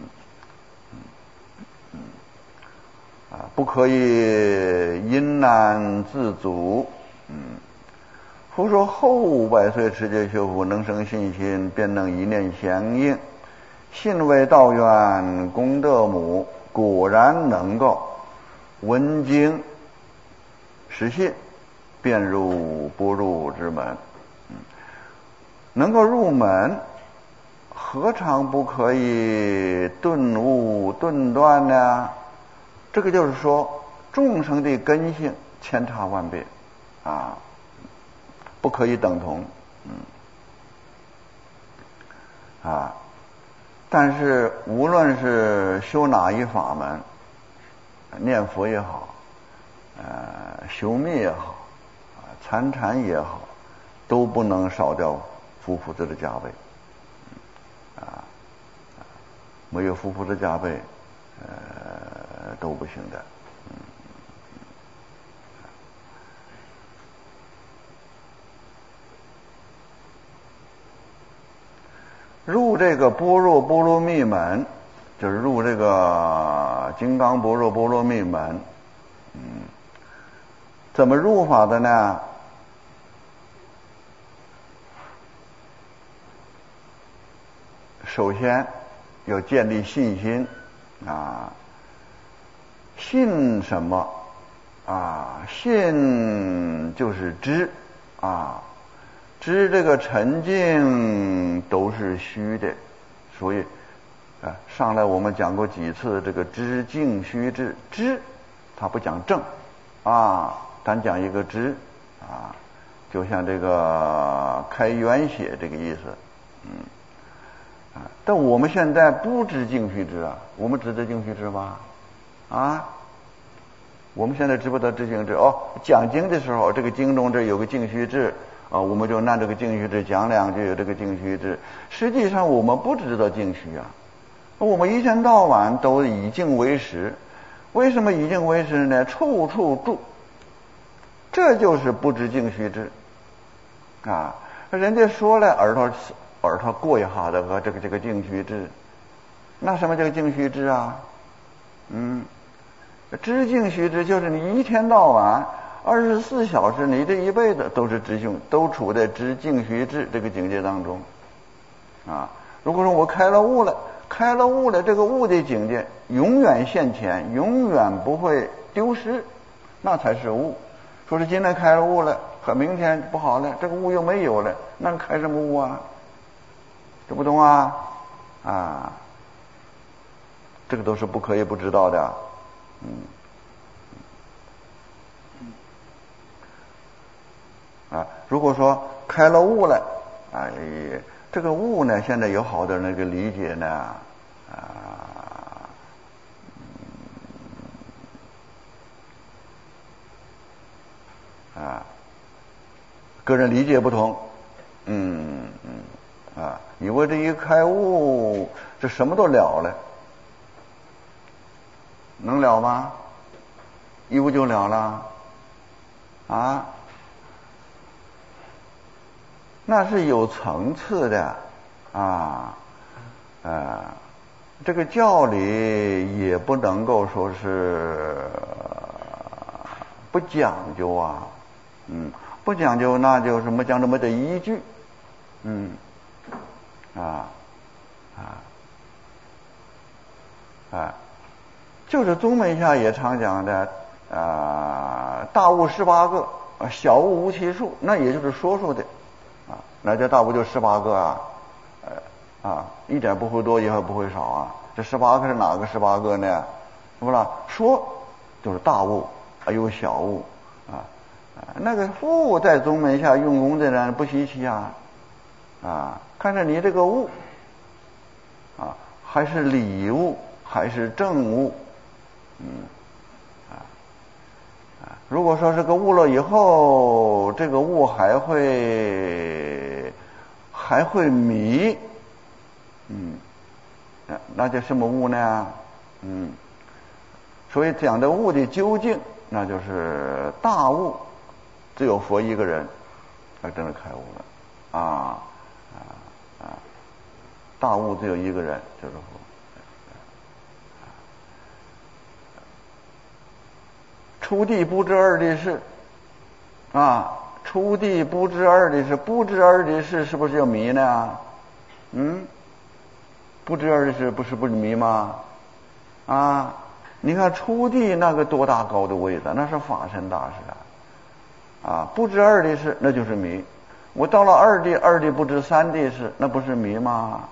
不可以因难自足。夫说后500岁持戒修福，能生信心，便能一念相应。信为道源，功德母，果然能够闻经实信，便入般若之门。能够入门，何尝不可以顿悟顿断呢？这个就是说，众生的根性千差万别啊，不可以等同。但是无论是修哪一法门，念佛也好，修密也好，参禅也好，都不能少掉夫妇子的加倍。没有夫妇的加倍，都不行的。入这个般若波罗蜜门，就是入这个金刚般若波罗蜜门。怎么入法的呢？首先要建立信心啊，信什么啊？信就是知啊，知这个沉静都是虚的，所以上来我们讲过几次这个知静虚智，知它不讲正啊，单讲一个知啊，就像这个开源血这个意思。但我们现在不知静虚知啊，我们知得静虚知吧？我们现在知不得知静知？讲经的时候，这个经中这有个静虚知啊，我们就按这个静虚知讲两句，有这个静虚知。实际上我们不知道静虚啊，我们一天到晚都以静为食。为什么以静为食呢？处处住，这就是不知静虚知啊。人家说了，耳朵过一下的和这个静虚知，那什么叫静虚知啊？知静虚知就是你一天到晚24小时，你这一辈子都是都处在知静虚知这个境界当中啊。如果说我开了悟了，这个悟的境界永远现前，永远不会丢失，那才是悟。说是今天开了悟了，可明天不好了，这个悟又没有了，那开什么悟啊？这不懂啊？这个都是不可以不知道的。如果说开了悟了，这个悟呢，现在有好多人那个理解呢，个人理解不同。以为这一开悟，这什么都了了，能了吗？一悟就了了啊？那是有层次的啊。这个教理也不能够说是不讲究啊。不讲究，那就什么讲这么的依据。就是宗门下也常讲的大悟18个，小悟无其数，那也就是说的那叫大悟就18个一点不会多也不会少啊。这18个是哪个18个呢？是不是说就是大悟，有小悟那个悟在宗门下用功的人不稀奇看着你这个悟还是理悟还是正悟如果说是个物了以后，这个物还会迷，那叫什么物呢？所以讲的物的究竟，那就是大悟，只有佛一个人，才真的开悟了大悟只有一个人，就是佛。初地不知二谛事初地不知二谛事，不知二谛事是不是叫迷呢？不知二谛事不是迷吗？你看初地那个多大高的位置，那是法身大士不知二谛事那就是迷。我到了二谛，二谛不知三谛事，那不是迷吗？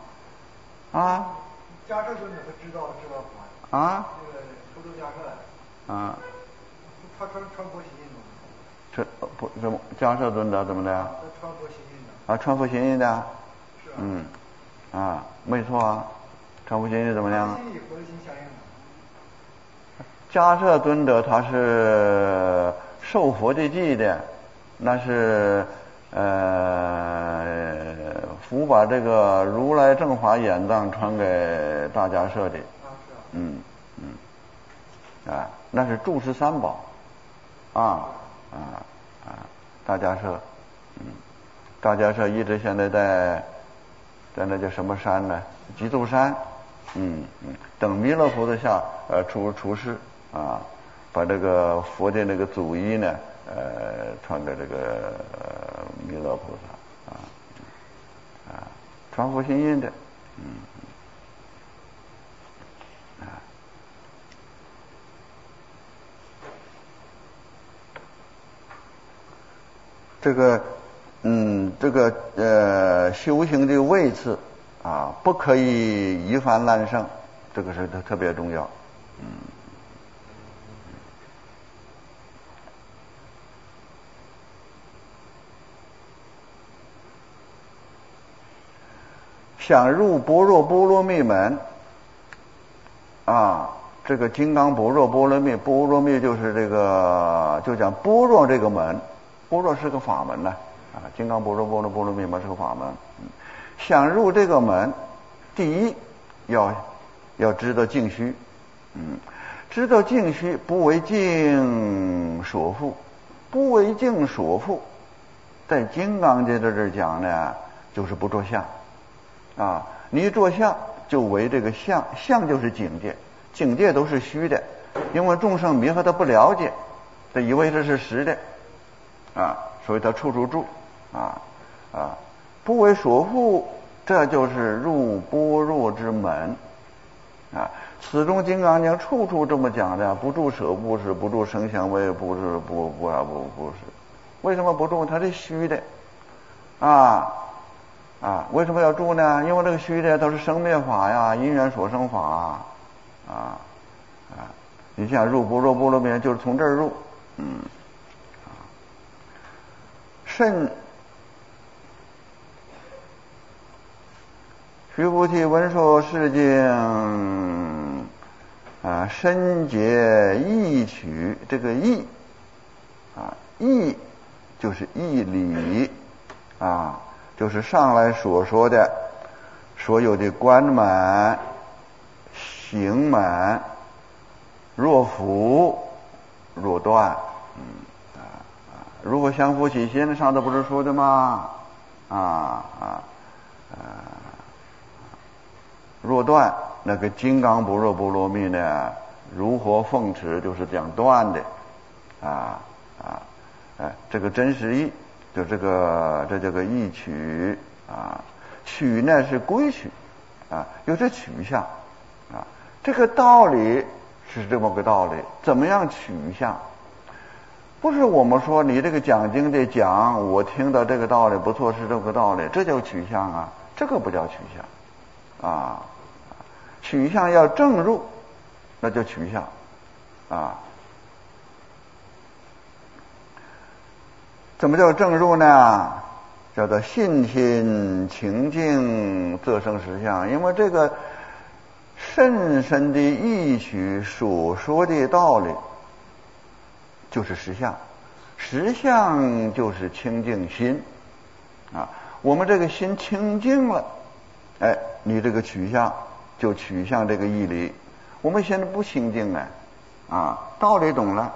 迦摄尊者他知道法那个抽周迦摄他传佛行印的。 不怎么迦摄尊者怎么的？ 他传佛行印的。 传佛行印的。 是没错传佛行印怎么样？ 心里佛的心相应的。 迦摄尊者他是受佛的记的，那是佛把这个如来正法眼藏传给大迦摄的。那是住持三宝大迦摄。大迦摄一直现在在那叫什么山呢？极度山。等弥勒菩萨下出世把这个佛的那个祖衣呢传给这个弥勒菩萨传佛行印的。这个修行的位次不可以一帆烂胜，这个是特别重要。想入般若波罗蜜门这个金刚般若波罗蜜，般若蜜就是这个就讲般若这个门，般若是个法门呢金刚般若波罗蜜门是个法门。想入这个门，第一要知道净虚。知道净虚，不为境所缚，不为境所缚，在金刚经这讲呢，就是不着相你一着相就为这个相，相就是境界，境界都是虚的，因为众生迷惑他不了解，他以为这是实的所以他处处住不为所缚，这就是入般若之门此中金刚经处处这么讲的，不住舍不是，不住声香味不是，不是。为什么不住？它是虚的为什么要住呢？因为这个虚的都是生灭法呀，因缘所生法你像入般若波罗蜜就是从这儿入甚须菩提闻说是经深解义取，这个义义就是义理就是上来所说的所有的观门行门，若伏若断如何相扶起心，上次不是说的吗若断，那个金刚般若波罗蜜呢，如何奉持，就是讲断的这个真实义，就这叫个义取取呢是归取有这取向这个道理是这么个道理。怎么样取向？不是我们说你这个讲经的讲，我听到这个道理不错，是这个道理，这叫取向这个不叫取向取向要正入，那叫取向怎么叫正入呢？叫做信心情境则生实相。因为这个深深的义取所说的道理， 就是实相，实相就是清净心啊。我们这个心清净了，哎，你这个取向就取向这个义理。我们现在不清净啊，道理懂了，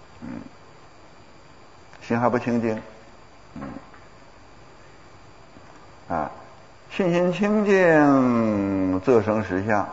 心还不清净，信心清净则生实相，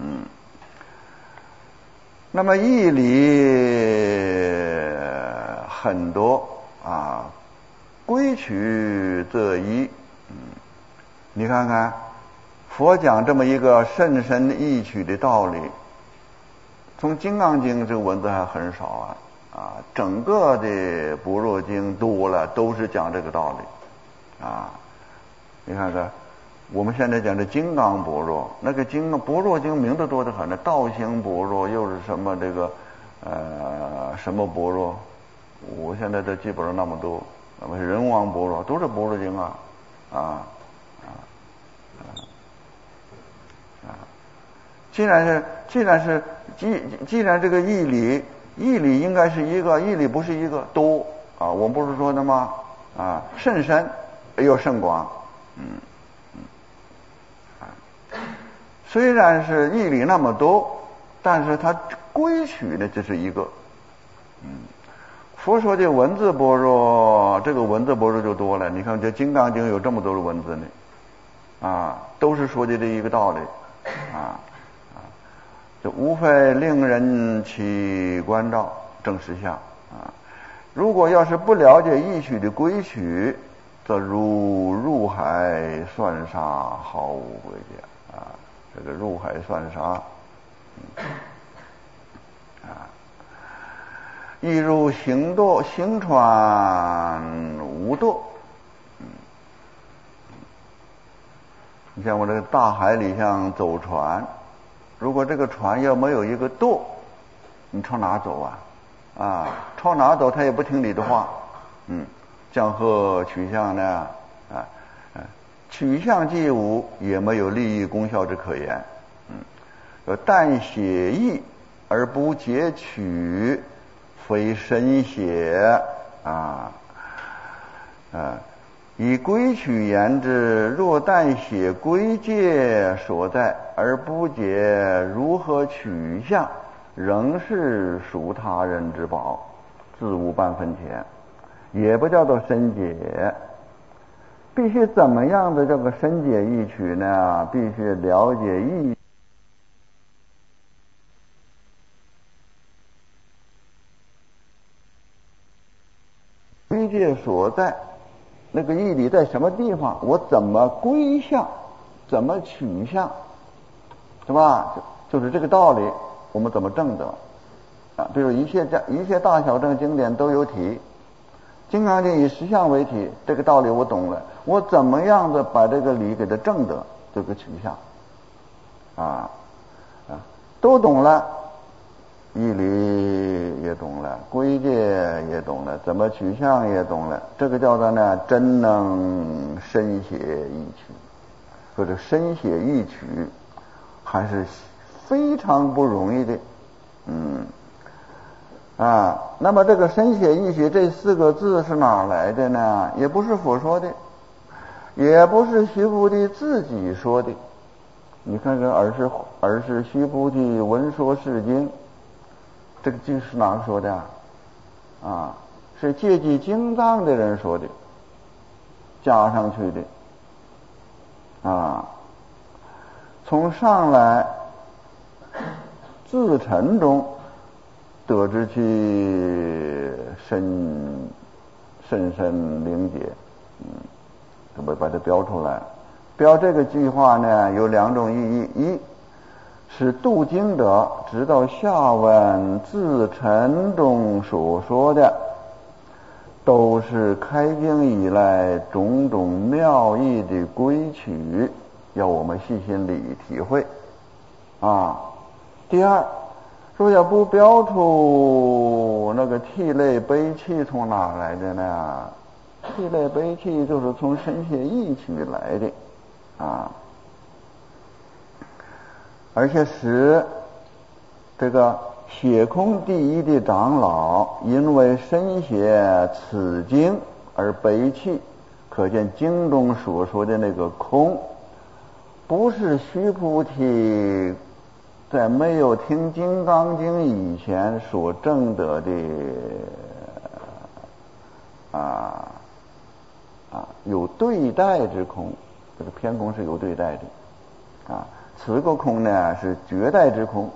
那么义理很多归取则一，你看看佛讲这么一个甚深易取的道理，从《金刚经》这个文字还很少整个的般若经多了都是讲这个道理你看看我们现在讲的金刚般若，那个般若经名字多得很呢，道行般若又是什么这个什么般若，我现在都记不着那么多，那么人王般若都是般若经既然这个义理应该是一个，义理不是一个多我们不是说的吗甚深又甚广，虽然是义理那么多，但是它归取呢只是一个。佛说的文字般若，这个文字般若就多了。你看这《金刚经》有这么多的文字呢，都是说的这一个道理就无非令人起关照正实相如果要是不了解义取的归取，则如入海算沙，毫无归解这个入海算沙亦如行船无舵你像我这个大海里像走船，如果这个船要没有一个舵，你朝哪走朝哪走它也不听你的话江河取向呢取向既无，也没有利益功效之可言但写义而不解取，非深写以归取言之，若但写归界所在而不解如何取向，仍是属他人之宝，自无半分钱，也不叫做深解。必须怎么样的这个深解义取呢？必须了解义归界所在，那个义理在什么地方，我怎么归向，怎么取向，是吧？就是这个道理，我们怎么证得比如一切大小乘经典都有体，金刚经以实相为体，这个道理我懂了，我怎么样的把这个理给它证得，这个取向都懂了，义理也懂了，归界也懂了，怎么取向也懂了，这个叫做呢真能深写义取。说这深写义取还是非常不容易的那么这个深写义取这4个字是哪来的呢？也不是佛说的，也不是须菩提自己说的。你看看尔时须菩提闻说是经，这个经是哪个说的是戒集经藏的人说的，加上去的从上来自陈中得知其深灵解可不把它标出来。标这个句话呢有2种意义，一是度经者直到下文自陈中所说的都是开经以来种种妙义的归取，要我们细心里体会第二，若要不标出那个涕泪悲泣从哪来的呢？涕泪悲泣就是从深写义取来的而且使这个写空第一的长老因为深写此经而悲泣，可见经中所说的那个空，不是须菩提在没有听《金刚经》以前所证得的有对待之空。这个偏空是有对待的此个空呢是绝代之空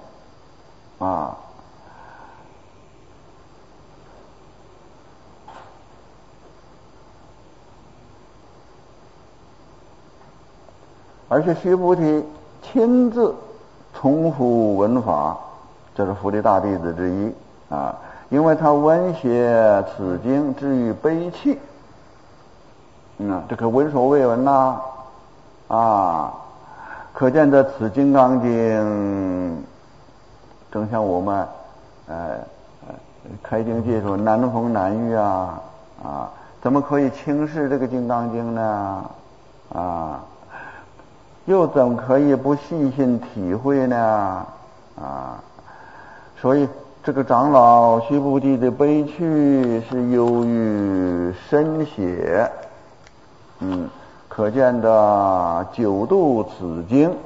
而且须菩提亲自重复闻法，这是佛的大弟子之一因为他闻写此经至于悲泣这个闻所未闻可见这此金刚经正像我们开经记说难逢难遇怎么可以轻视这个金刚经呢又怎么可以不细心体会呢所以这个长老须菩提的悲泣是由于深写可见的九度此经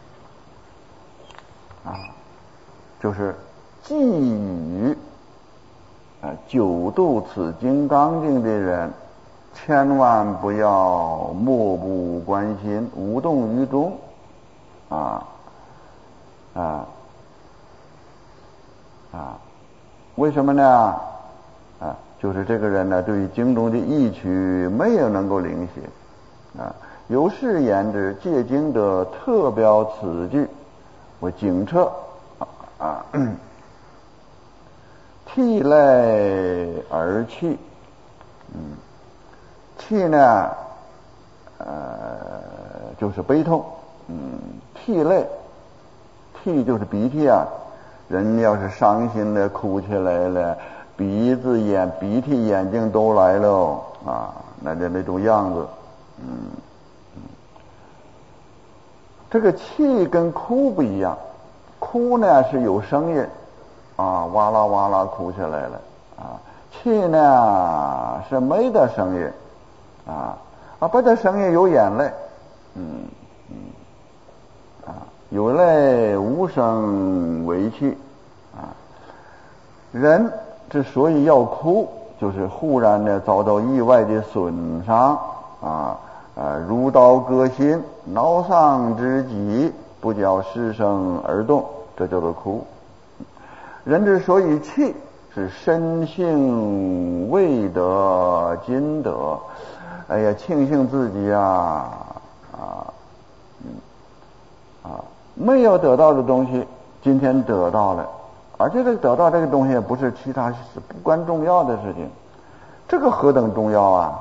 就是寄予九度此金刚经的人千万不要漠不关心，无动于衷为什么呢就是这个人呢对于经中的意趣没有能够领写由是言之，借经得特标此句为警策涕泪而泣泣呢就是悲痛涕泪，涕就是鼻涕人要是伤心的哭起来了，鼻涕眼睛都来了那种样子这个泣跟哭不一样，哭呢是有声音哇啦哇啦哭起来了泣呢是没得声音不得声音有眼泪有泪无声为泣人之所以要哭，就是忽然的遭到意外的损伤如刀割心，恼丧之极，不教失声而动，这叫做哭。人之所以泣，是身幸未得今得，庆幸自己没有得到的东西今天得到了，而且这个得到这个东西也不是其他是不关重要的事情，这个何等重要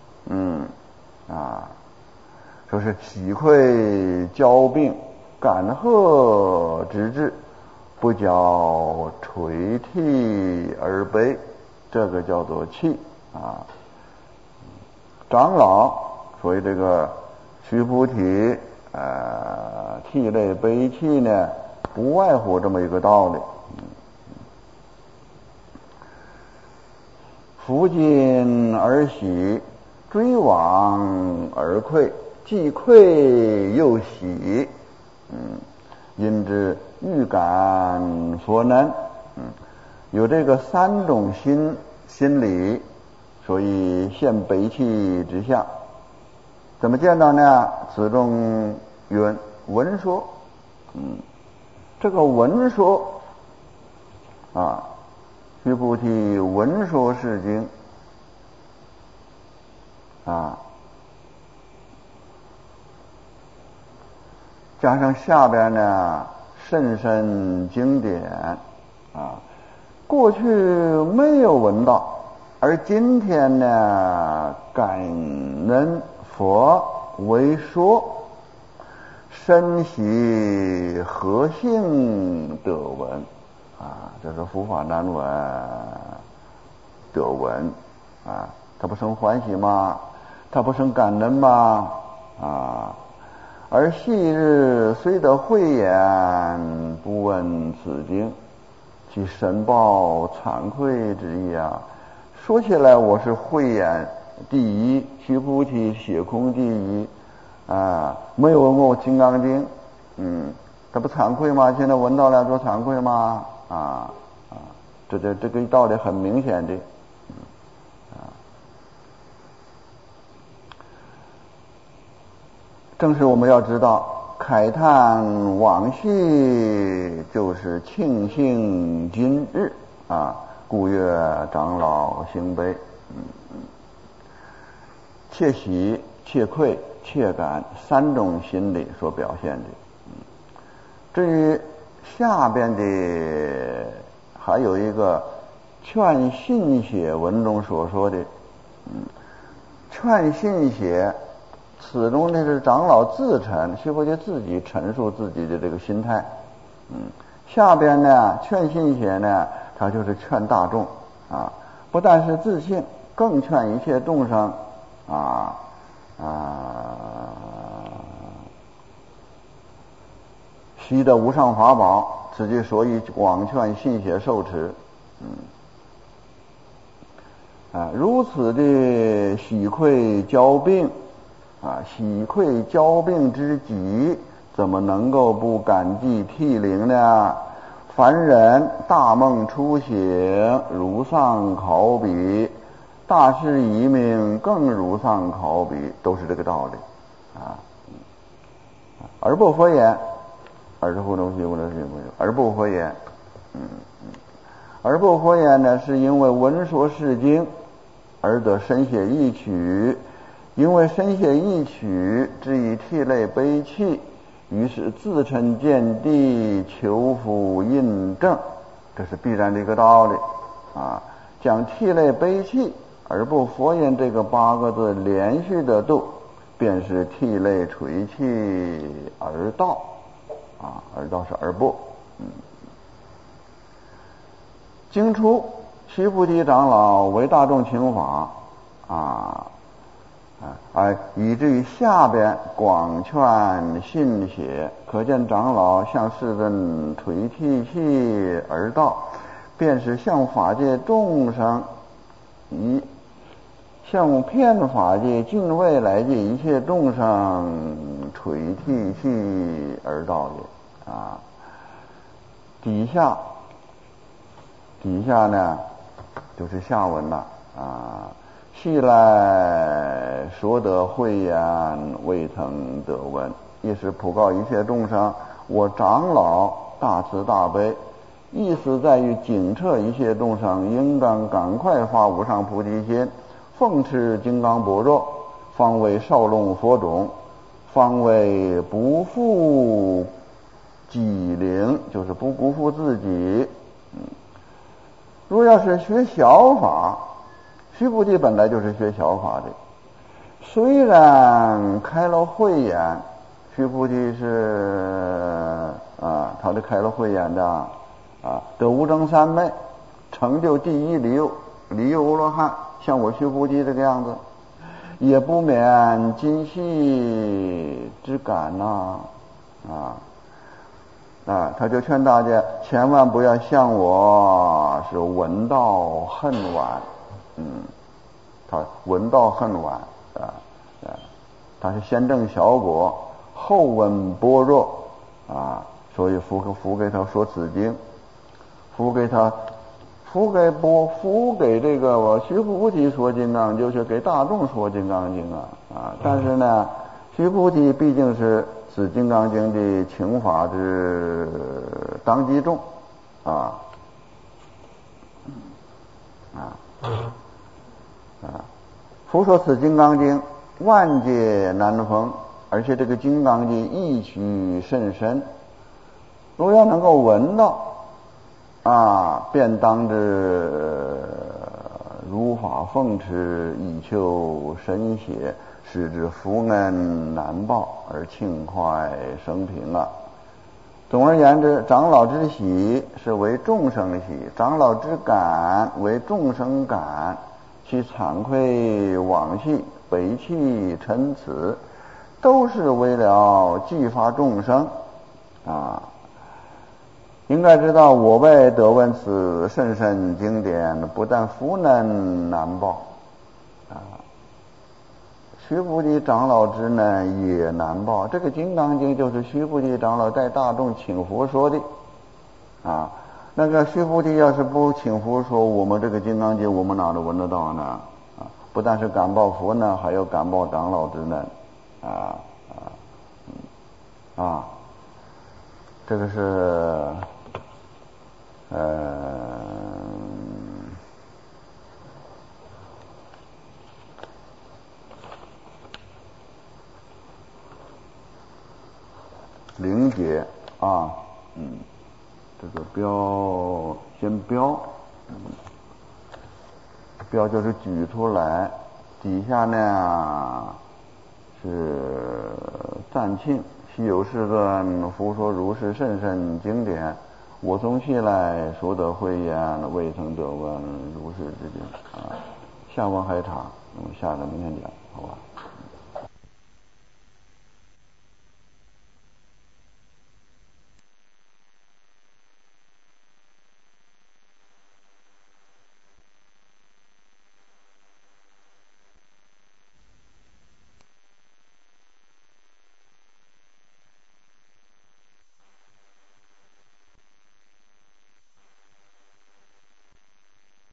说是体会交病，感贺之至，不教垂涕而悲，这个叫做泣长老所以这个须菩提涕泪悲泣呢，不外乎这么一个道理扶今而喜，追往而愧，既愧又喜因之欲感所能有这个三种心理，所以现悲泣之相。怎么见到呢？此中云闻说这个闻说须菩提闻说是经加上下边呢甚深经典过去没有闻到，而今天呢感恩佛为说，深喜何幸得闻这是佛法难闻得闻他不生欢喜吗？他不生感恩吗？而昔日虽得慧眼，不闻此经， 去申报惭愧之意啊。说起来，我是慧眼第一，须菩提写空第一啊，没有闻过《金刚经》，他不惭愧吗？现在闻到了，多惭愧吗？这个道理很明显的，正是我们要知道，慨叹往昔就是庆幸今日啊，故曰长老行悲。切喜、切愧、切感三种心理所表现的。至于下边的还有一个劝信写文中所说的，劝信写，此中呢是长老自陈，须菩提自己陈述自己的这个心态。下边呢劝信写呢，他就是劝大众啊，不但是自信，更劝一切众生习得无上法宝，此即所以广劝信写受持。如此的喜愧骄病喜愧骄病之极，怎么能够不感激涕零呢？凡人大梦初醒，如丧考妣，大事已明，更如丧考妣，都是这个道理而不佛言，而不佛言，而不佛言呢，是因为闻说是经而得深写一曲，因为深写一曲，至以涕泪悲泣，于是自称见地，求复印证，这是必然的一个道理讲涕泪悲泣而不佛言这个8个字连续的读，便是涕泪垂泣而道而道是而不。经出须菩提长老为大众请法以至于下边广劝信写，可见长老向世尊垂涕泣而道，便是向法界众生向遍法界尽未来界一切众生垂涕泣而道也底下呢就是下文了昔来所得慧眼，未曾得闻，亦是普告一切众生，我长老大慈大悲，意思在于警策一切众生应当赶快发无上菩提心，奉持金刚般若，方为少龙佛种，方为不负己灵，就是不辜负自己。如要是学小法，须菩提本来就是学小法的，虽然开了慧眼，须菩提是他是开了慧眼的得无争三昧，成就第一离忧阿罗汉，像我须菩提这个样子，也不免今夕之感他就劝大家千万不要像我是闻道恨晚，他闻道恨晚他是先证小果，后闻般若所以福给他说此经，福给这个我须菩提说金刚，就是给大众说金刚经但是呢，须菩提毕竟是此金刚经的请法之当机众佛说此金刚经万劫难逢，而且这个金刚经意趣甚深，若要能够闻到便当之如法奉持，以求深写，使之福恩难报而庆快生平总而言之，长老之喜是为众生喜，长老之感为众生感，其惭愧往昔、悲泣嗔耻，都是为了激发众生应该知道，我辈得闻此甚深经典，不但福能难报须菩提长老之难也难报。这个《金刚经》就是须菩提长老带大众请佛说的那个须菩提要是不请佛说，我们这个《金刚经》我们哪能闻得到呢？不但是感报佛呢，还有感报长老之难这个是灵解这个标先标标就是举出来，底下呢是赞庆昔有世尊复说如是甚深经典，我从昔来所得慧眼，未曾得闻如是之经下文还长，下个明天讲，好吧。